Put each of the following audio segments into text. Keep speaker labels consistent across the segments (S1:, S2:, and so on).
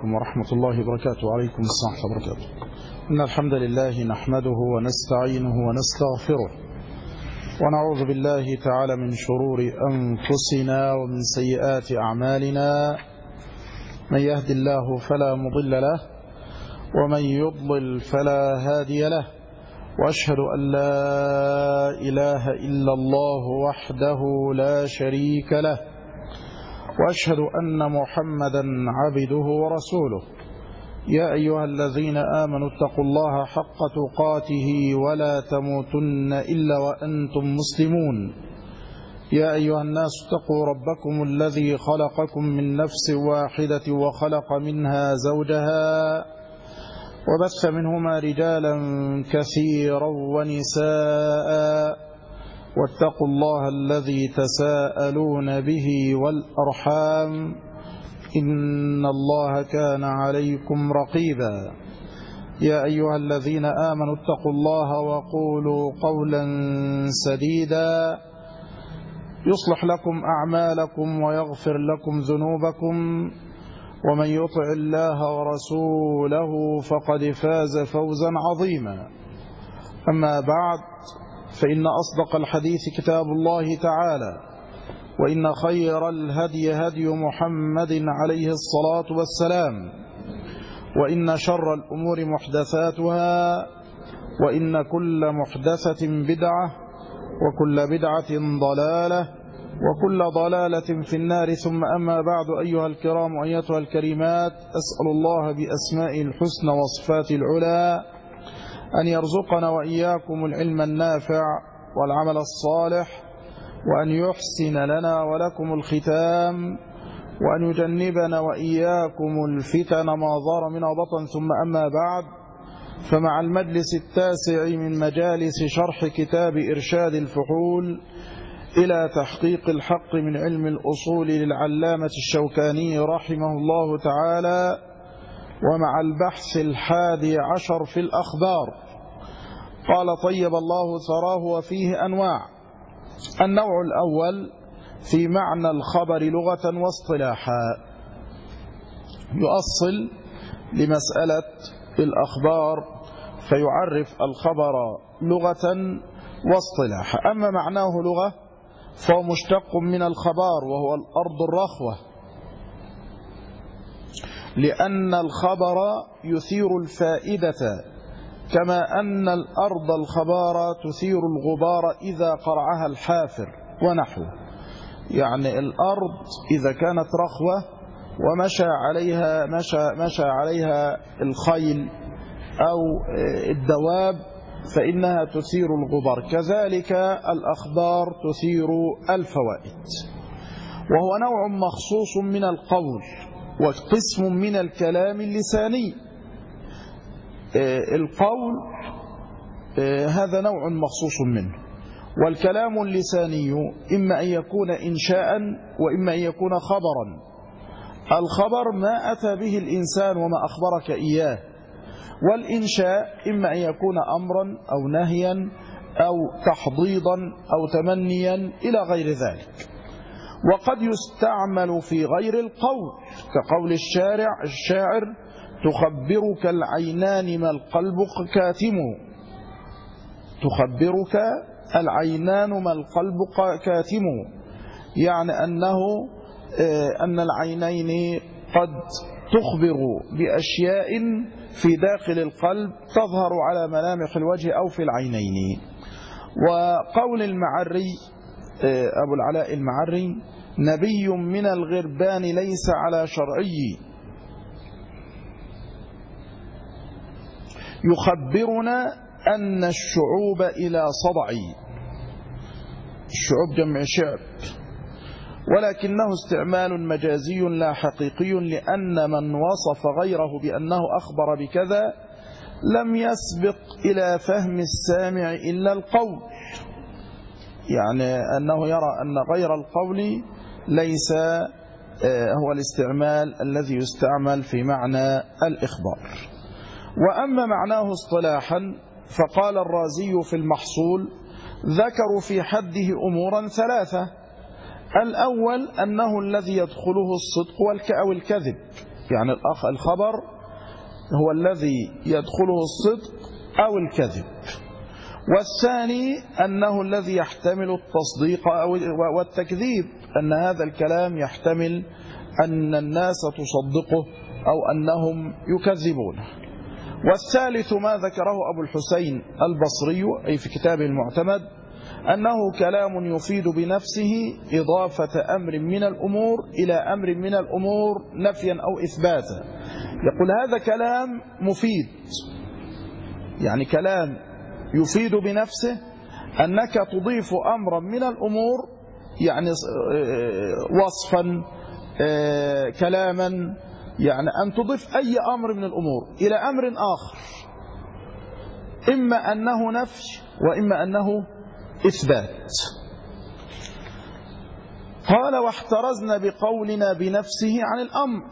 S1: ورحمة الله وبركاته. وعليكم السلام ورحمة الله وبركاته. إن الحمد لله نحمده ونستعينه ونستغفره ونعوذ بالله تعالى من شرور أنفسنا ومن سيئات أعمالنا. من يهد الله فلا مضل له ومن يضلل فلا هادي له، وأشهد أن لا إله إلا الله وحده لا شريك له، وأشهد أن محمدا عبده ورسوله. يا أيها الذين آمنوا اتقوا الله حق تقاته ولا تموتن إلا وأنتم مسلمون. يا أيها الناس اتقوا ربكم الذي خلقكم من نفس واحدة وخلق منها زوجها وبث منهما رجالا كثيرا ونساء، واتقوا الله الذي تساءلون به والأرحام إن الله كان عليكم رقيبا. يا أيها الذين آمنوا اتقوا الله وقولوا قولا سديدا يصلح لكم أعمالكم ويغفر لكم ذنوبكم، ومن يطع الله ورسوله فقد فاز فوزا عظيما. أما بعد، فإن أصدق الحديث كتاب الله تعالى، وإن خير الهدي هدي محمد عليه الصلاة والسلام، وإن شر الأمور محدثاتها، وإن كل محدثة بدعة، وكل بدعة ضلالة، وكل ضلالة في النار. ثم أما بعد، أيها الكرام وأيتها الكريمات، أسأل الله بأسمائه الحسنى وصفاته العلى أن يرزقنا وإياكم العلم النافع والعمل الصالح، وأن يحسن لنا ولكم الختام، وأن يجنبنا وإياكم الفتن ما ظهر منها وبطن. ثم أما بعد، فمع المجلس التاسع من مجالس شرح كتاب إرشاد الفحول إلى تحقيق الحق من علم الأصول للعلامة الشوكاني رحمه الله تعالى، ومع البحث 11 في الأخبار، قال طيب الله ثراه وفيه أنواع. النوع الأول في معنى الخبر لغة واصطلاحا، يؤصل لمسألة الأخبار فيعرف الخبر لغة واصطلاحا. أما معناه لغة فهو مشتق من الخبار، وهو الأرض الرخوة، لأن الخبر يثير الفائدة، كما أن الأرض الخبار تثير الغبار إذا قرعها الحافر ونحوه. يعني الأرض إذا كانت رخوة ومشى عليها الخيل أو الدواب فإنها تثير الغبار، كذلك الأخبار تثير الفوائد. وهو نوع مخصوص من القول وقسم من الكلام اللساني. القول هذا نوع مخصوص منه، والكلام اللساني إما أن يكون إنشاء وإما أن يكون خبرا. الخبر ما أتى به الإنسان وما أخبرك إياه، والإنشاء إما أن يكون أمرا أو نهيا أو تحضيضا أو تمنيا إلى غير ذلك. وقد يستعمل في غير القول، كقول الشاعر تخبرك العينان ما القلب كاتم. تخبرك العينان ما القلب كاتم، يعني أن العينين قد تخبر بأشياء في داخل القلب تظهر على ملامح الوجه أو في العينين. وقول المعري أبو العلاء المعري: نبي من الغربان ليس على شرعي يخبرنا أن الشعوب إلى صدعي. الشعوب جمع شعب، ولكنه استعمال مجازي لا حقيقي، لأن من وصف غيره بأنه أخبر بكذا لم يسبق إلى فهم السامع إلا القول، يعني أنه يرى أن غير القول ليس هو الاستعمال الذي يستعمل في معنى الإخبار. وأما معناه اصطلاحا فقال الرازي في المحصول: ذكروا في حده أمورا ثلاثة. الأول أنه الذي يدخله الصدق أو الكذب، يعني الخبر هو الذي يدخله الصدق أو الكذب. والثاني أنه الذي يحتمل التصديق والتكذيب، أن هذا الكلام يحتمل أن الناس تصدقه أو أنهم يكذبونه. والثالث ما ذكره أبو الحسين البصري أي في كتابه المعتمد، أنه كلام يفيد بنفسه إضافة أمر من الأمور إلى أمر من الأمور نفيا أو إثباتا. يقول هذا كلام مفيد، يعني كلام يفيد بنفسه أنك تضيف أمرا من الأمور، يعني وصفا كلاما، يعني أن تضيف أي أمر من الأمور إلى أمر آخر، إما أنه نفي وإما أنه إثبات. قال واحترزنا بقولنا بنفسه عن الأمر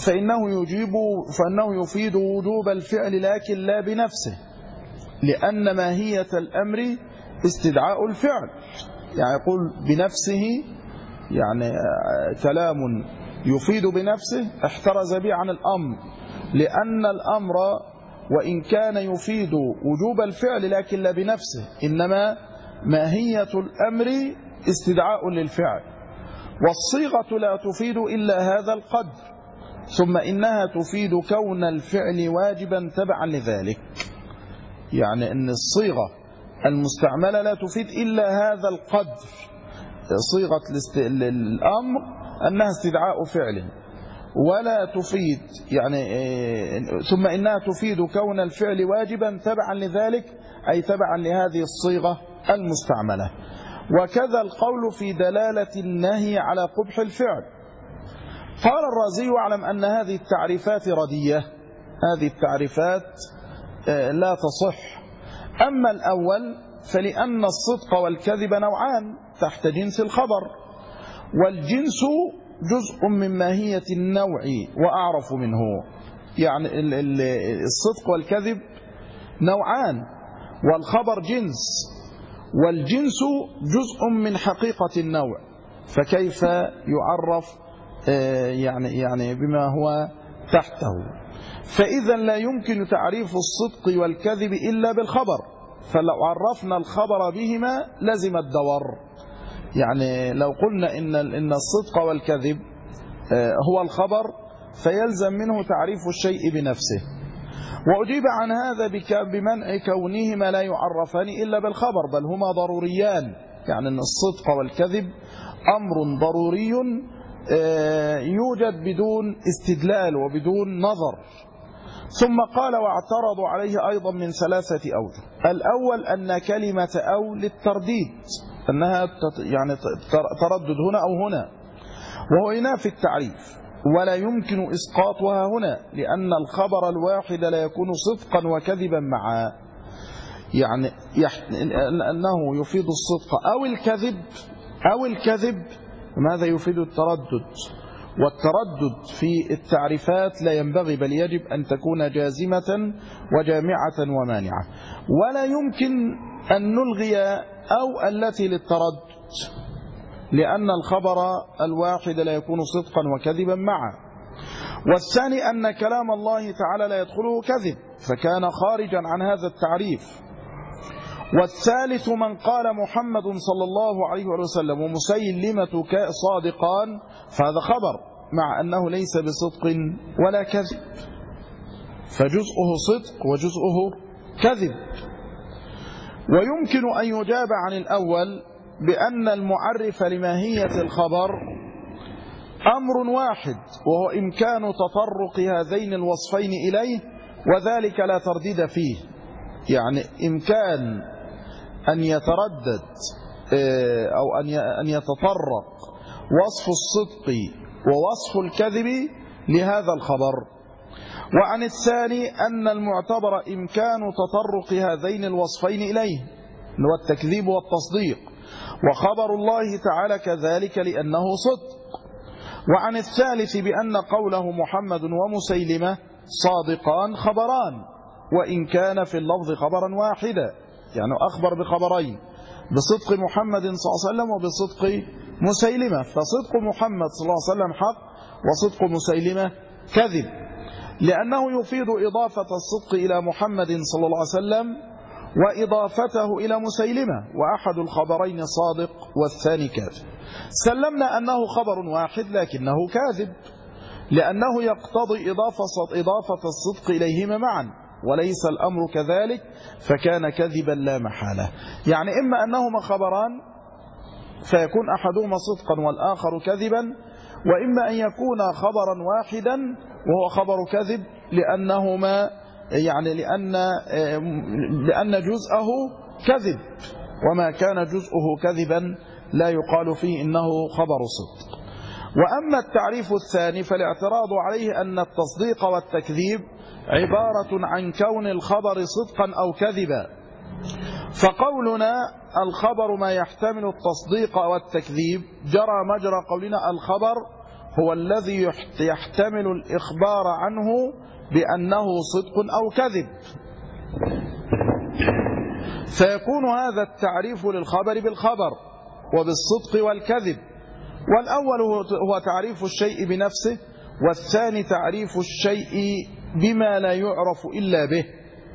S1: فإنه يفيد وجوب الفعل لكن لا بنفسه، لأن ماهية الأمر استدعاء الفعل. يعني يقول بنفسه، يعني كلام يفيد بنفسه احترز به عن الأمر، لأن الأمر وإن كان يفيد وجوب الفعل لكن لا بنفسه، إنما ماهية الأمر استدعاء للفعل، والصيغة لا تفيد إلا هذا القدر، ثم إنها تفيد كون الفعل واجبا تبعا لذلك. يعني أن الصيغة المستعملة لا تفيد إلا هذا القدر، صيغة الأمر أنها استدعاء فعل، ولا تفيد يعني ثم إنها تفيد كون الفعل واجبا تبعا لذلك، أي تبعا لهذه الصيغة المستعملة. وكذا القول في دلالة النهي على قبح الفعل. قال الرازي واعلم أن هذه التعريفات ردية، هذه التعريفات لا تصح. أما الأول فلأن الصدق والكذب نوعان تحت جنس الخبر، والجنس جزء من ماهية النوع وأعرف منه. يعني الصدق والكذب نوعان، والخبر جنس، والجنس جزء من حقيقة النوع، فكيف يعرف يعني بما هو تحته؟ فإذا لا يمكن تعريف الصدق والكذب إلا بالخبر، فلو عرفنا الخبر بهما لزم الدور. يعني لو قلنا إن الصدق والكذب هو الخبر فيلزم منه تعريف الشيء بنفسه. وأجيب عن هذا بمنع كونهما لا يعرفان إلا بالخبر، بل هما ضروريان. يعني أن الصدق والكذب أمر ضروري يوجد بدون استدلال وبدون نظر. ثم قال واعترضوا عليه أيضا من ثلاثة أوجه. الأول أن كلمة أو للترديد، أنها يعني تردد هنا أو هنا، وهو ينافي التعريف، ولا يمكن إسقاطها هنا، لأن الخبر الواحد لا يكون صدقا وكذبا معا. يعني أنه يفيد الصدق أو الكذب، ماذا يفيد التردد؟ والتردد في التعريفات لا ينبغي، بل يجب أن تكون جازمة وجامعة ومانعة. ولا يمكن أن نلغي أو التي للتردد، لأن الخبر الواحد لا يكون صدقا وكذبا معا. والثاني أن كلام الله تعالى لا يدخله كذب، فكان خارجا عن هذا التعريف. والثالث من قال محمد صلى الله عليه وسلم ومسيلمة صادقان، فهذا خبر مع أنه ليس بصدق ولا كذب، فجزءه صدق وجزءه كذب. ويمكن أن يجاب عن الأول بأن المعرف لماهية الخبر أمر واحد، وهو إمكان تطرق هذين الوصفين إليه، وذلك لا ترديد فيه. يعني إمكان أن يتردد أو أن يتطرق وصف الصدق ووصف الكذب لهذا الخبر. وعن الثاني أن المعتبر إمكان تطرق هذين الوصفين إليه، هو التكذيب والتصديق، وخبر الله تعالى كذلك لأنه صدق. وعن الثالث بأن قوله محمد ومسيلمة صادقان خبران، وإن كان في اللفظ خبرا واحدا، يعني أخبر بخبرين، بصدق محمد صلى الله عليه وسلم وبصدق مسيلمة، فصدق محمد صلى الله عليه وسلم حق، وصدق مسيلمة كذب، لأنه يفيد إضافة الصدق إلى محمد صلى الله عليه وسلم وإضافته إلى مسيلمة، وأحد الخبرين صادق والثاني كاذب. سلمنا أنه خبر واحد لكنه كاذب، لأنه يقتضي إضافة الصدق إليهما معا، وليس الأمر كذلك فكان كذبا لا محالة. يعني إما أنهما خبران فيكون أحدهما صدقا والآخر كذبا، وإما أن يكون خبرا واحدا وهو خبر كذب لأنهما يعني لأن جزءه كذب، وما كان جزءه كذبا لا يقال فيه إنه خبر صدق. وأما التعريف الثاني فالاعتراض عليه أن التصديق والتكذيب عبارة عن كون الخبر صدقا أو كذبا، فقولنا الخبر ما يحتمل التصديق والتكذيب جرى مجرى قولنا الخبر هو الذي يحتمل الإخبار عنه بأنه صدق أو كذب، فيكون هذا التعريف للخبر بالخبر وبالصدق والكذب. والأول هو تعريف الشيء بنفسه، والثاني تعريف الشيء بما لا يعرف إلا به.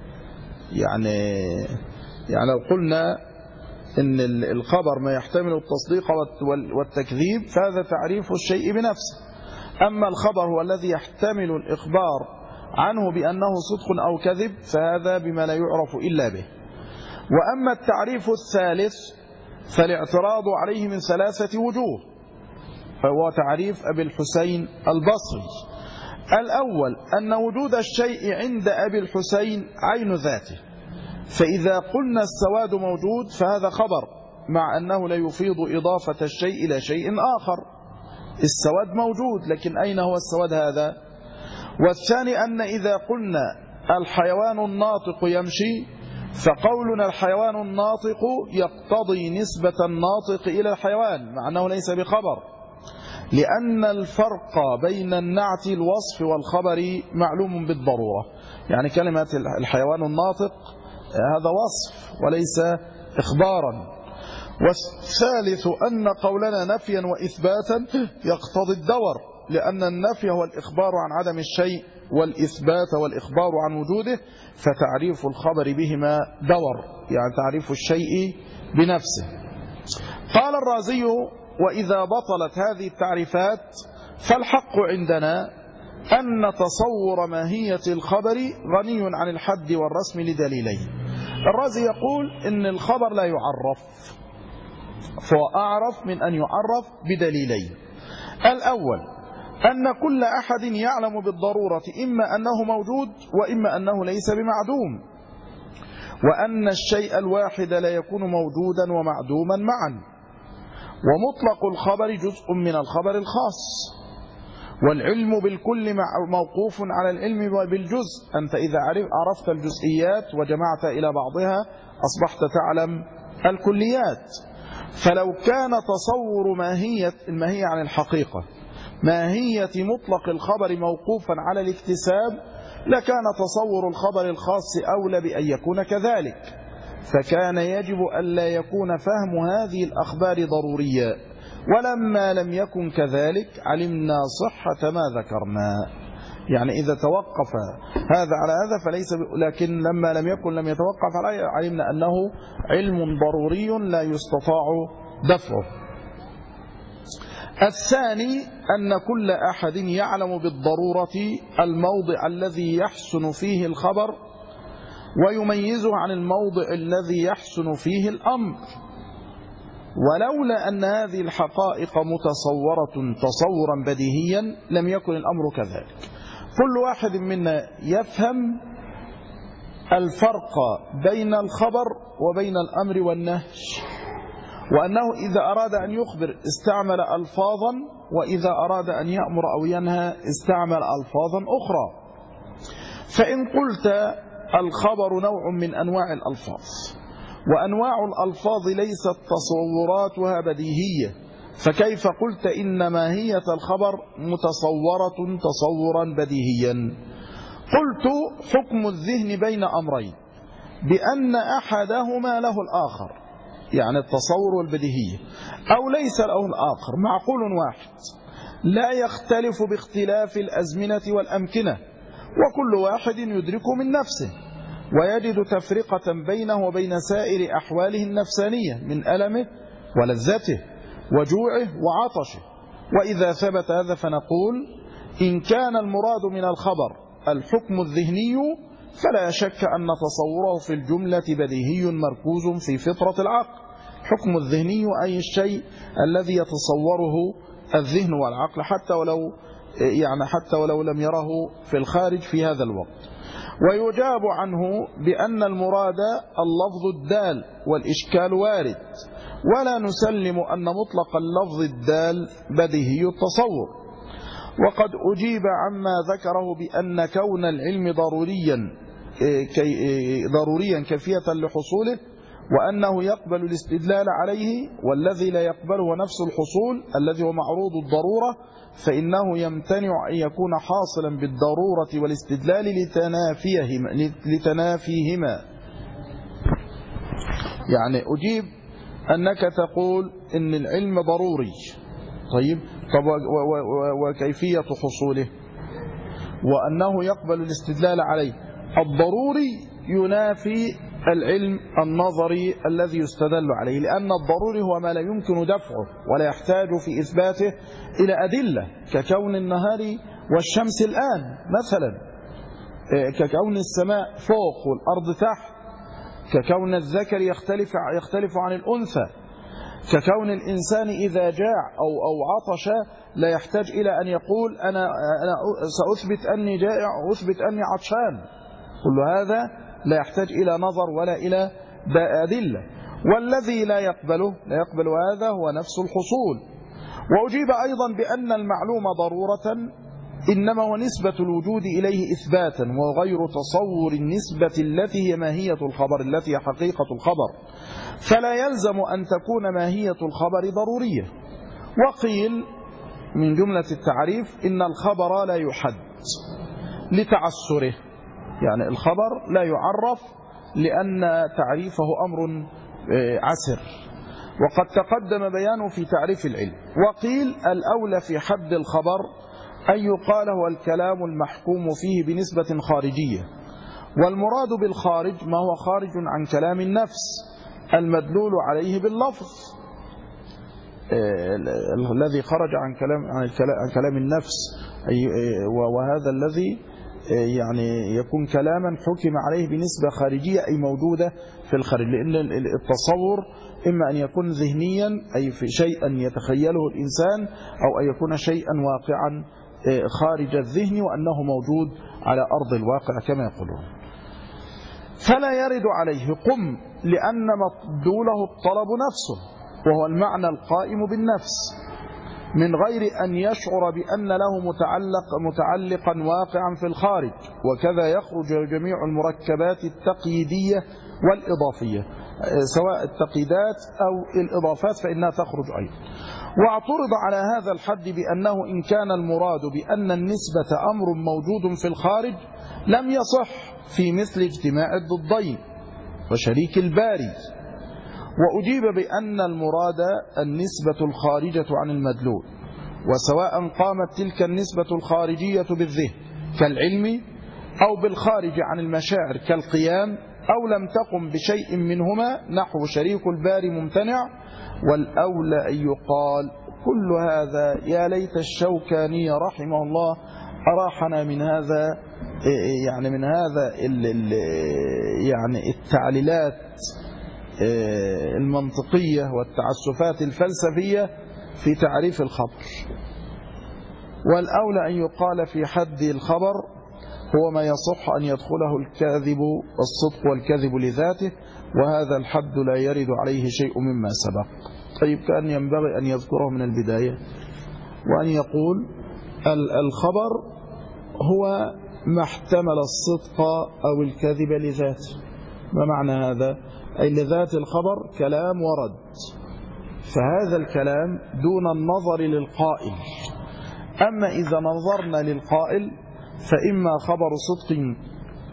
S1: يعني لو قلنا إن الخبر ما يحتمل التصديق والتكذيب فهذا تعريف الشيء بنفسه، أما الخبر هو الذي يحتمل الإخبار عنه بأنه صدق أو كذب فهذا بما لا يعرف إلا به. وأما التعريف الثالث فالاعتراض عليه من ثلاثة وجوه، فهو تعريف أبي الحسين البصري. الأول أن وجود الشيء عند أبي الحسين عين ذاته، فإذا قلنا السواد موجود فهذا خبر مع أنه لا يفيد إضافة الشيء إلى شيء آخر. السواد موجود لكن أين هو السواد هذا؟ والثاني أن إذا قلنا الحيوان الناطق يمشي فقولنا الحيوان الناطق يقتضي نسبة الناطق إلى الحيوان مع أنه ليس بخبر، لأن الفرق بين النعت الوصف والخبر معلوم بالضرورة. يعني كلمة الحيوان الناطق هذا وصف وليس إخبارا. والثالث أن قولنا نفيا وإثباتا يقتضي الدور، لأن النفي هو الإخبار عن عدم الشيء والإثبات والإخبار عن وجوده، فتعريف الخبر بهما دور، يعني تعريف الشيء بنفسه. قال الرازي: وإذا بطلت هذه التعريفات فالحق عندنا أن تصور ماهية الخبر غني عن الحد والرسم لدليلين. الرازي يقول إن الخبر لا يعرف، فهو أعرف من أن يعرف بدليلين. الأول أن كل أحد يعلم بالضرورة إما أنه موجود وإما أنه ليس بمعدوم، وأن الشيء الواحد لا يكون موجودا ومعدوما معا، ومطلق الخبر جزء من الخبر الخاص، والعلم بالكل موقوف على العلم بالجزء. أنت إذا عرفت الجزئيات وجمعت إلى بعضها أصبحت تعلم الكليات. فلو كان تصور الماهية عن الحقيقة ماهية مطلق الخبر موقوفا على الاكتساب لكان تصور الخبر الخاص أولى بأن يكون كذلك، فكان يجب ألا يكون فهم هذه الأخبار ضروريا، ولما لم يكن كذلك علمنا صحة ما ذكرنا. يعني إذا توقف هذا على هذا فليس لكن لما لم يتوقف عليه علمنا أنه علم ضروري لا يستطاع دفعه. الثاني أن كل أحد يعلم بالضرورة الموضع الذي يحسن فيه الخبر ويميزه عن الموضع الذي يحسن فيه الأمر، ولولا أن هذه الحقائق متصورة تصورا بديهيا لم يكن الأمر كذلك. كل واحد منا يفهم الفرق بين الخبر وبين الأمر والنهي، وأنه إذا أراد أن يخبر استعمل ألفاظا، وإذا أراد أن يأمر أو ينهى استعمل ألفاظا أخرى. فإن قلت الخبر نوع من أنواع الألفاظ، وأنواع الألفاظ ليست تصوراتها بديهية، فكيف قلت إن ماهية الخبر متصورة تصورا بديهيا؟ قلت حكم الذهن بين أمرين بأن أحدهما له الآخر، يعني التصور والبديهية، أو ليس له الآخر، معقول واحد. لا يختلف باختلاف الأزمنة والأمكنة، وكل واحد يدرك من نفسه ويجد تفرقة بينه وبين سائر أحواله النفسانية من ألمه ولذته وجوعه وعطشه. وإذا ثبت هذا فنقول إن كان المراد من الخبر الحكم الذهني فلا شك أن تصوره في الجملة بديهي مركوز في فطرة العقل. حكم الذهني أي الشيء الذي يتصوره الذهن والعقل حتى ولو لم يره في الخارج في هذا الوقت. ويجاب عنه بأن المراد اللفظ الدال والإشكال وارد، ولا نسلم أن مطلق اللفظ الدال بديهي التصور. وقد أجيب عما ذكره بأن كون العلم ضروريا كفية لحصوله، وأنه يقبل الاستدلال عليه، والذي لا يقبله نفس الحصول الذي هو معروض الضرورة فإنه يمتنع أن يكون حاصلا بالضرورة والاستدلال لتنافيهما. يعني أجيب أنك تقول إن العلم ضروري، طيب وكيفية حصوله، وأنه يقبل الاستدلال عليه. الضروري ينافي العلم النظري الذي يستدل عليه، لأن الضروري هو ما لا يمكن دفعه ولا يحتاج في إثباته إلى أدلة، ككون النهار والشمس الآن مثلا، ككون السماء فوق والأرض تحت، ككون الذكر يختلف عن الأنثى، ككون الإنسان إذا جاع أو عطش لا يحتاج إلى أن يقول أنا سأثبت أني جائع أو أثبت أني عطشان. كل هذا لا يحتاج إلى نظر ولا إلى أدلة. والذي لا يقبل هذا هو نفس الحصول. وأجيب أيضا بأن المعلوم ضرورة إنما هو نسبة الوجود إليه إثباتا، وغير تصور النسبة التي هي ماهية الخبر التي هي حقيقة الخبر، فلا يلزم أن تكون ماهية الخبر ضرورية. وقيل من جملة التعريف إن الخبر لا يحد لتعسره، يعني الخبر لا يعرف لأن تعريفه أمر عسر، وقد تقدم بيانه في تعريف العلم. وقيل الأولى في حد الخبر أن يقال هو الكلام المحكوم فيه بنسبة خارجية، والمراد بالخارج ما هو خارج عن كلام النفس المدلول عليه باللفظ، الذي خرج عن كلام النفس، وهذا الذي يعني يكون كلاما حكم عليه بنسبة خارجية أي موجودة في الخارج، لأن التصور إما أن يكون ذهنيا أي في شيئا يتخيله الإنسان، أو أن يكون شيئا واقعا خارج الذهن وأنه موجود على أرض الواقع كما يقولون. فلا يرد عليه قم لأن مدلوله الطلب نفسه، وهو المعنى القائم بالنفس، من غير أن يشعر بأن له متعلقا واقعا في الخارج. وكذا يخرج جميع المركبات التقييدية والإضافية، سواء التقييدات أو الإضافات فإنها تخرج أيضا. واعترض على هذا الحد بأنه إن كان المراد بأن النسبة أمر موجود في الخارج لم يصح في مثل اجتماع الضدين وشريك الباري. وأجيب بأن المراد النسبة الخارجة عن المدلول، وسواء قامت تلك النسبة الخارجية بالذهن كالعلم، أو بالخارج عن المشاعر كالقيام، أو لم تقم بشيء منهما نحو شريك الباري ممتنع. والأولى أن يقال كل هذا يا ليت الشوكاني رحمه الله أراحنا من هذا، يعني من هذا يعني التعليلات المنطقية والتعسفات الفلسفية في تعريف الخبر. والأولى أن يقال في حد الخبر هو ما يصح أن يدخله الكاذب والصدق والكذب لذاته، وهذا الحد لا يرد عليه شيء مما سبق. طيب كان ينبغي أن يذكره من البداية، وأن يقول الخبر هو ما احتمل الصدق أو الكذب لذاته. ما معنى هذا؟ أي لذات الخبر كلام ورد، فهذا الكلام دون النظر للقائل. أما إذا نظرنا للقائل فإما خبر صدق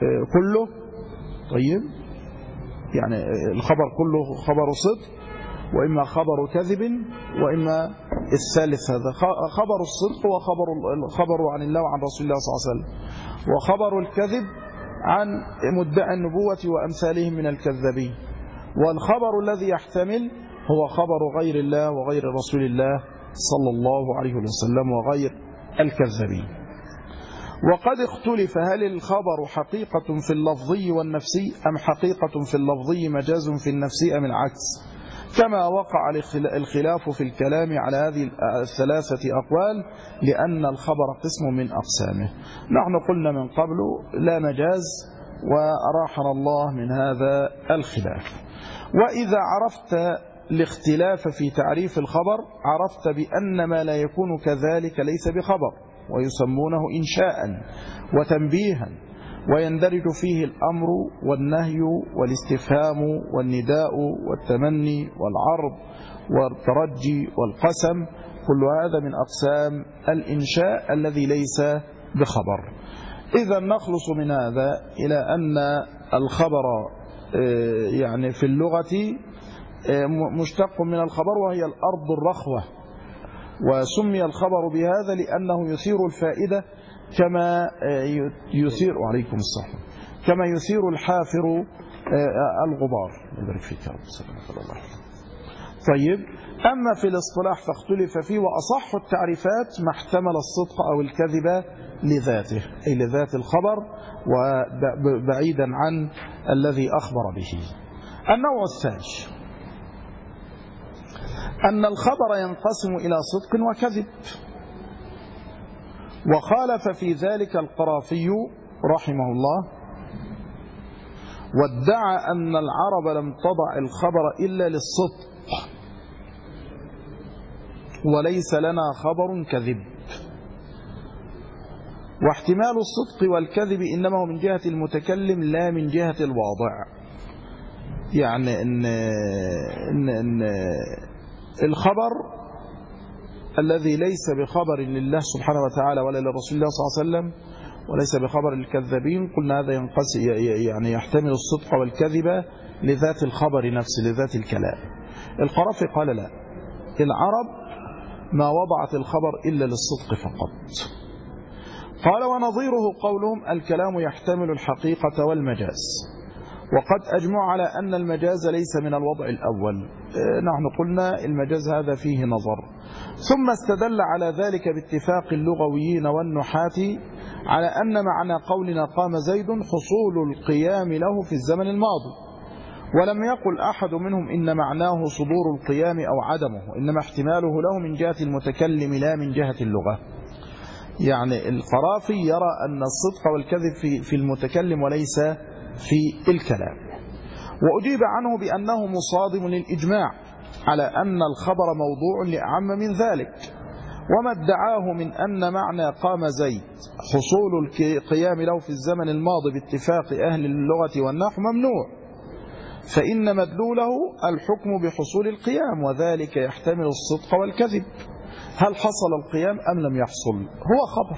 S1: كله، طيب يعني الخبر كله خبر صدق، وإما خبر كذب، وإما الثالث هذا خبر الصدق وخبر عن الله وعن رسول الله صلى الله عليه وسلم، وخبر الكذب عن مدعي النبوة وأمثالهم من الكذابين. والخبر الذي يحتمل هو خبر غير الله وغير رسول الله صلى الله عليه وسلم وغير الكذابين. وقد اختلف هل الخبر حقيقة في اللفظي والنفسي أم حقيقة في اللفظي مجاز في النفسي أم العكس، كما وقع الخلاف في الكلام على هذه الثلاثة أقوال، لأن الخبر قسم من أقسامه. نحن قلنا من قبل لا مجاز، وأراحنا الله من هذا الخلاف. وإذا عرفت الاختلاف في تعريف الخبر عرفت بأن ما لا يكون كذلك ليس بخبر، ويسمونه إنشاء وتنبيها، ويندرج فيه الأمر والنهي والاستفهام والنداء والتمني والعرض والترجي والقسم، كل هذا من أقسام الإنشاء الذي ليس بخبر. إذا نخلص من هذا إلى أن الخبر يعني في اللغة مشتق من الخبر، وهي الأرض الرخوة، وسمي الخبر بهذا لأنه يثير الفائدة كما يثير وعليكم الصحة كما يثير الحافر الغبار. يبارك فيك يا رب. سلام الله. طيب، أما في الاصطلاح فاختلف فيه، وأصح التعريفات ما احتمل الصدق أو الكذب لذاته، أي لذات الخبر وبعيدا عن الذي أخبر به. النوع الثاني أن الخبر ينقسم إلى صدق وكذب، وخالف في ذلك القرافي رحمه الله، وادعى أن العرب لم تضع الخبر إلا للصدق، وليس لنا خبر كذب. واحتمال الصدق والكذب إنما هو من جهة المتكلم لا من جهة الواضع. يعني إن الخبر الذي ليس بخبر لله سبحانه وتعالى ولا لرسول الله صلى الله عليه وسلم، وليس بخبر للكذابين، قلنا هذا ينقسم يعني يحتمل الصدق والكذب لذات الخبر نفسه، لذات الكلام. القرافي قال لا، العرب ما وضعت الخبر إلا للصدق فقط. قال ونظيره قولهم الكلام يحتمل الحقيقة والمجاز، وقد أجمع على أن المجاز ليس من الوضع الأول. نحن قلنا المجاز هذا فيه نظر. ثم استدل على ذلك باتفاق اللغويين والنحاة على أن معنى قولنا قام زيد حصول القيام له في الزمن الماضي، ولم يقل أحد منهم إن معناه صدور القيام أو عدمه، إنما احتماله له من جهة المتكلم لا من جهة اللغة. يعني القرافي يرى أن الصدق والكذب في المتكلم وليس في الكلام. وأجيب عنه بأنه مصادم للإجماع على أن الخبر موضوع لأعم من ذلك، وما ادعاه من أن معنى قام زيد حصول القيام له في الزمن الماضي باتفاق أهل اللغة والنحو ممنوع، فإن مدلوله الحكم بحصول القيام، وذلك يحتمل الصدق والكذب. هل حصل القيام أم لم يحصل؟ هو خبر.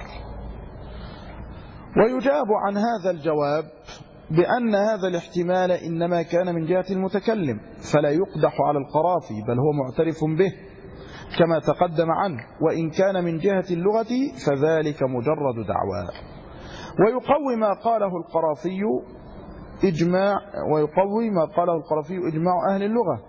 S1: ويجاب عن هذا الجواب بأن هذا الاحتمال إنما كان من جهة المتكلم، فلا يقدح على القرافي، بل هو معترف به كما تقدم عنه، وإن كان من جهة اللغة فذلك مجرد دعوى. ويقوي ما قاله القرافي إجماع أهل اللغة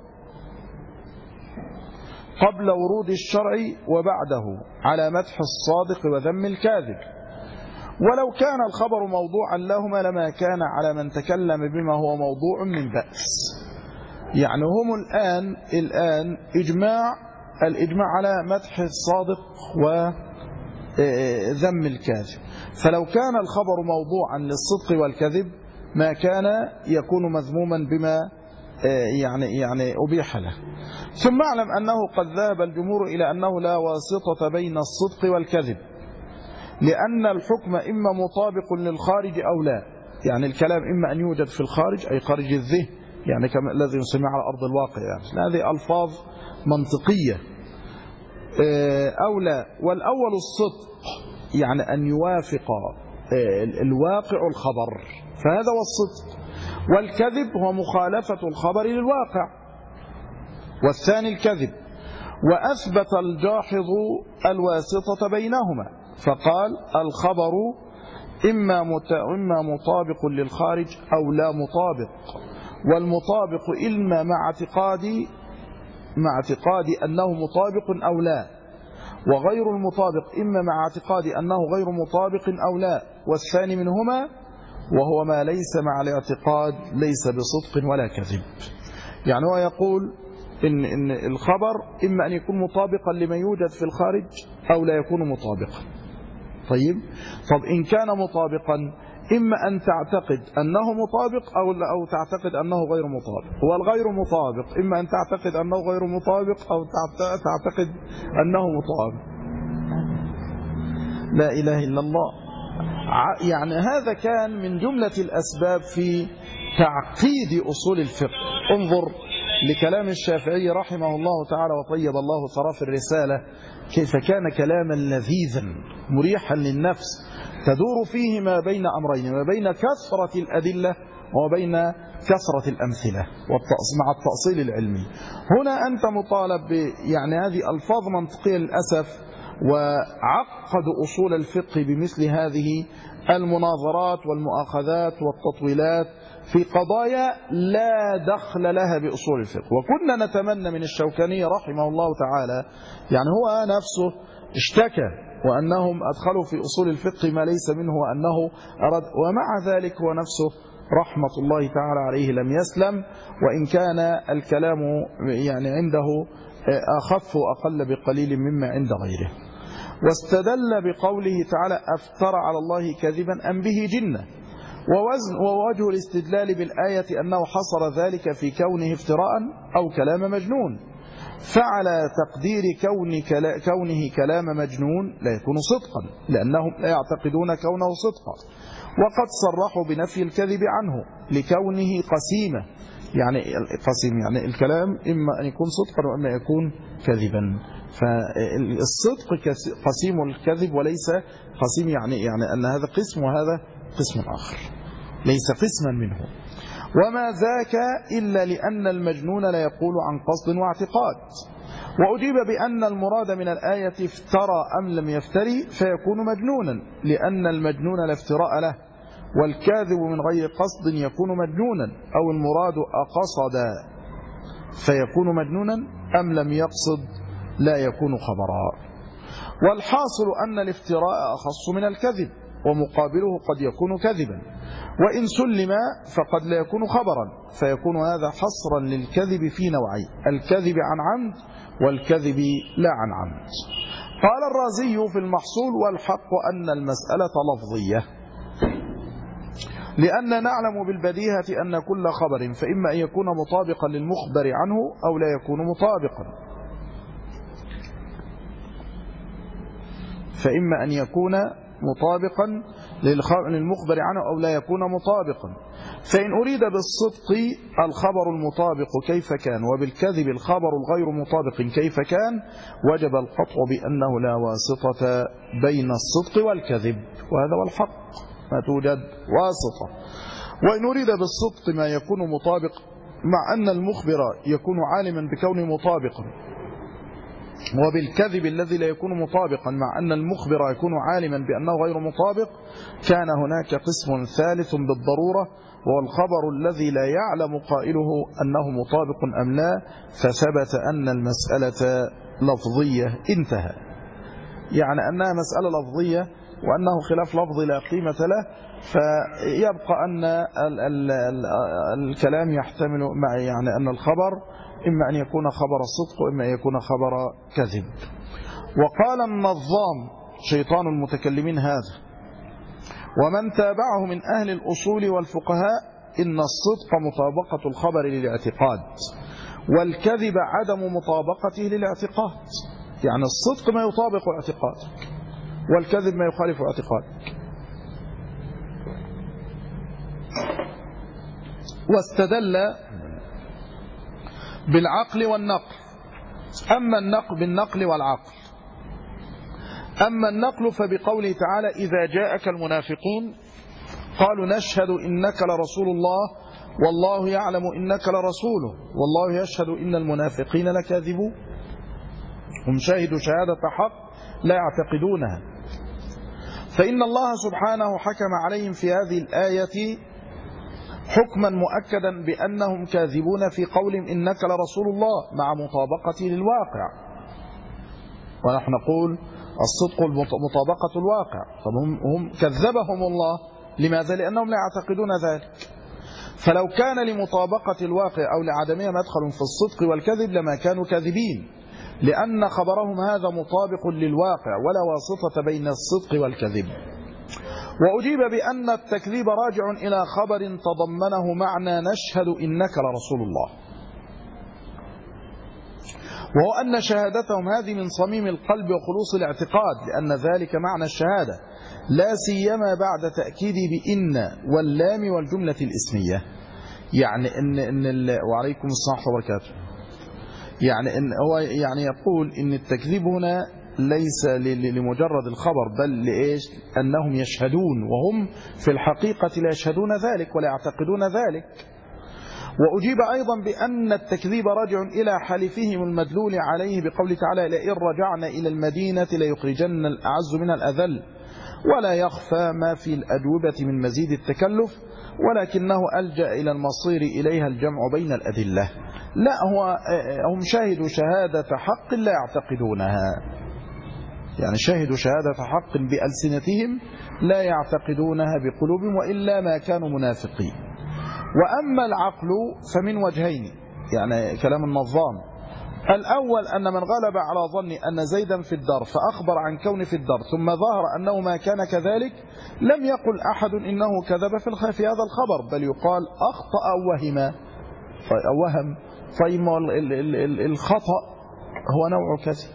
S1: قبل ورود الشرع وبعده على مدح الصادق وذم الكاذب. ولو كان الخبر موضوعا لهما لما كان على من تكلم بما هو موضوع من بأس. يعني هم الآن الإجماع على مدح الصادق وذم الكاذب، فلو كان الخبر موضوعا للصدق والكذب ما كان يكون مذموما بما يعني أبيح له. ثم اعلم أنه قد ذهب الجمهور إلى أنه لا واسطة بين الصدق والكذب، لأن الحكم إما مطابق للخارج أو لا. يعني الكلام إما أن يوجد في الخارج أي خارج الذهن، يعني كما الذي يسمى على أرض الواقع، يعني هذه ألفاظ منطقية، أو لا. والأول الصدق، يعني أن يوافق الواقع الخبر، فهذا هو الصدق. والكذب هو مخالفة الخبر للواقع، والثاني الكذب. وأثبت الجاحظ الواسطة بينهما فقال الخبر إما مطابق للخارج أو لا مطابق، والمطابق إما مع اعتقاد أنه مطابق أو لا، وغير المطابق إما مع اعتقاد أنه غير مطابق أو لا، والثاني منهما وهو ما ليس مع الاعتقاد ليس بصدق ولا كذب. يعني هو يقول إن الخبر إما أن يكون مطابقا لما يوجد في الخارج أو لا يكون مطابقا. طيب إن كان مطابقا إما أن تعتقد أنه مطابق أو تعتقد أنه غير مطابق، والغير مطابق إما أن تعتقد أنه غير مطابق أو تعتقد أنه مطابق. لا إله إلا الله. يعني هذا كان من جملة الأسباب في تعقيد أصول الفقه. انظر لكلام الشافعي رحمه الله تعالى وطيب الله ثراه الرسالة، كيف كان كلاما لذيذا مريحا للنفس تدور فيه ما بين أمرين، ما بين كثرة الأدلة وبين كثرة الأمثلة مع التأصيل العلمي. هنا أنت مطالب يعني هذه ألفاظ منطقية للأسف، وعقد أصول الفقه بمثل هذه المناظرات والمؤاخذات والتطويلات في قضايا لا دخل لها بأصول الفقه. وكنا نتمنى من الشوكاني رحمه الله تعالى، يعني هو نفسه اشتكى وأنهم أدخلوا في أصول الفقه ما ليس منه وأنه أراد، ومع ذلك هو نفسه رحمة الله تعالى عليه لم يسلم، وإن كان الكلام يعني عنده أخف وأقل بقليل مما عند غيره. واستدل بقوله تعالى أفترى على الله كذبا أم به جنة، ووجه الاستدلال بالآية أنه حصر ذلك في كونه افتراء أو كلام مجنون، فعلى تقدير كونه كلام مجنون لا يكون صدقا لأنهم لا يعتقدون كونه صدقا. وقد صرحوا بنفي الكذب عنه لكونه قسيمة، يعني قسيم يعني الكلام إما أن يكون صدقا وإما يكون كذبا. فالصدق قسيم الكذب وليس قسيم، يعني أن هذا قسم وهذا قسم آخر ليس قسما منه. وما ذاك إلا لأن المجنون لا يقول عن قصد واعتقاد. وأجيب بأن المراد من الآية افترى أم لم يفتري فيكون مجنونا، لأن المجنون لا افتراء له، والكاذب من غير قصد يكون مجنونا، أو المراد أقصد فيكون مجنونا أم لم يقصد لا يكون خبرا. والحاصل أن الافتراء أخص من الكذب، ومقابله قد يكون كذبا، وإن سلم فقد لا يكون خبرا، فيكون هذا حصرا للكذب في نوعين: الكذب عن عمد والكذب لا عن عمد. قال الرازي في المحصول: والحق أن المسألة لفظية، لأن نعلم بالبديهة أن كل خبر فإما أن يكون مطابقا للمخبر عنه أو لا يكون مطابقا، فإما أن يكون مطابقا للمخبر عنه أو لا يكون مطابقا. فإن أريد بالصدق الخبر المطابق كيف كان، وبالكذب الخبر الغير مطابق كيف كان، وجب القطع بأنه لا واسطة بين الصدق والكذب، وهذا هو الحق، ما توجد واسطة. وإن أريد بالصدق ما يكون مطابق مع أن المخبر يكون عالما بكونه مطابقا، وبالكذب الذي لا يكون مطابقا مع أن المخبر يكون عالما بأنه غير مطابق، كان هناك قسم ثالث بالضرورة، وهو الخبر الذي لا يعلم قائله أنه مطابق أم لا، فثبت أن المسألة لفظية انتهى. يعني أنها مسألة لفظية وأنه خلاف لفظ لا قيمة له، فيبقى أن الكلام يحتمل يعني أن الخبر إما أن يكون خبر صدق وإما أن يكون خبر كذب. وقال النظام شيطان المتكلمين هذا ومن تابعه من أهل الأصول والفقهاء: إن الصدق مطابقة الخبر للاعتقاد، والكذب عدم مطابقته للاعتقاد. يعني الصدق ما يطابق اعتقادك، والكذب ما يخالف اعتقادك. واستدل بالعقل والنقل. أما النقل بالنقل والعقل. أما النقل فبقوله تعالى: إذا جاءك المنافقون قالوا نشهد إنك لرسول الله والله يعلم إنك لرسوله والله يشهد إن المنافقين لكاذبون. هم شهدوا شهادة حق لا يعتقدونها. فإن الله سبحانه حكم عليهم في هذه الآية حكما مؤكدا بأنهم كاذبون في قولهم إنك لرسول الله مع مطابقته للواقع. ونحن نقول الصدق مطابقة الواقع. هم كذبهم الله، لماذا؟ لأنهم لا يعتقدون ذلك. فلو كان لمطابقة الواقع أو لعدمها مدخل في الصدق والكذب لما كانوا كاذبين، لأن خبرهم هذا مطابق للواقع ولا واسطة بين الصدق والكذب. وأجيب بأن التكذيب راجع إلى خبر تضمنه معنى نشهد إنك لرسول الله، وهو أن شهادتهم هذه من صميم القلب وخلوص الاعتقاد، لأن ذلك معنى الشهادة، لا سيما بعد تأكيد بإن واللام والجملة الإسمية. يعني وعليكم السلام ورحمة الله وبركاته. يعني إن هو يعني يقول إن التكذيب هنا ليس لمجرد الخبر، بل لإيش؟ أنهم يشهدون وهم في الحقيقة لا يشهدون ذلك ولا يعتقدون ذلك. وأجيب أيضا بأن التكذيب راجع إلى حلفهم المدلول عليه بقوله تعالى لئن رجعنا إلى المدينة ليخرجن الأعز منها الأذل، ولا يخفى ما في الأجوبة من مزيد التكلف، ولكنه ألجأ إلى المصير إليها الجمع بين الأدلة. لا، هم شاهدوا شهادة حق لا يعتقدونها، يعني شاهدوا شهادة حق بألسنتهم لا يعتقدونها بقلوبهم، وإلا ما كانوا منافقين. وأما العقل فمن وجهين، يعني كلام النظام. الأول أن من غلب على ظن أن زيدا في الدار فأخبر عن كون في الدار ثم ظهر أنه ما كان كذلك، لم يقل أحد إنه كذب في هذا الخبر، بل يقال أخطأ أو وهم. طيب الخطأ هو نوع كذب،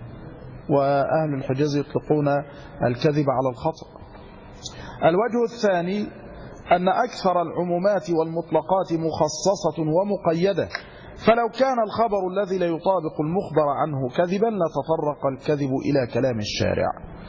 S1: وأهل الحجاز يطلقون الكذب على الخطأ. الوجه الثاني أن أكثر العمومات والمطلقات مخصصة ومقيدة، فلو كان الخبر الذي لا يطابق المخبر عنه كذبا لتطرق الكذب إلى كلام الشارع.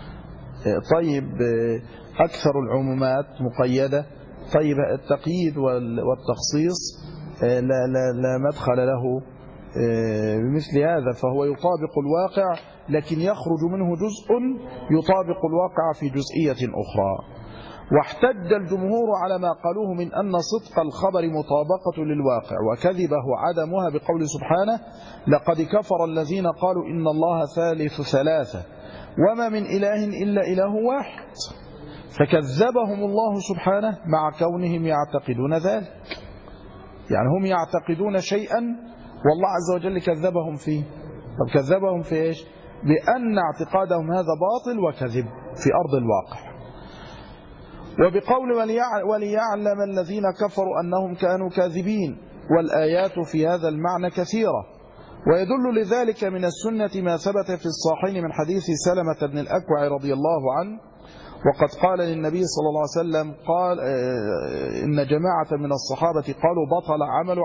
S1: طيب أكثر العمومات مقيدة، طيب التقييد والتخصيص لا مدخل له بمثل هذا، فهو يطابق الواقع لكن يخرج منه جزء يطابق الواقع في جزئية أخرى. واحتج الجمهور على ما قالوه من أن صدق الخبر مطابقة للواقع وكذبه عدمها بقول سبحانه لقد كفر الذين قالوا إن الله ثالث ثلاثة وما من إله إلا إله واحد، فكذبهم الله سبحانه مع كونهم يعتقدون ذلك. يعني هم يعتقدون شيئا والله عز وجل كذبهم فيه. طب كذبهم في إيش؟ بأن اعتقادهم هذا باطل وكذب في أرض الواقع. وبقول وليعلم الذين كفروا أنهم كانوا كاذبين، والآيات في هذا المعنى كثيرة. ويدل لذلك من السنة ما ثبت في الصحيحين من حديث سلمة بن الأكوع رضي الله عنه، وقد قال للنبي صلى الله عليه وسلم قال إن جماعة من الصحابة قالوا بطل عمل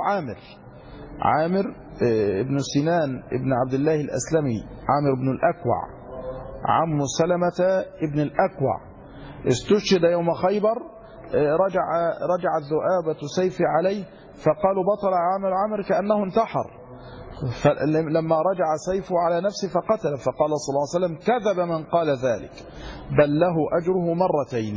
S1: عامر ابن سنان ابن عبد الله الأسلمي، عامر بن الأكوع عم سلمة ابن الأكوع، استشهد يوم خيبر، رجع الذؤابة سيف عليه، فقالوا بطل عامر كأنه انتحر، فلما رجع سيفه على نفسه فقتل، فقال صلى الله عليه وسلم كذب من قال ذلك بل له أجره مرتين.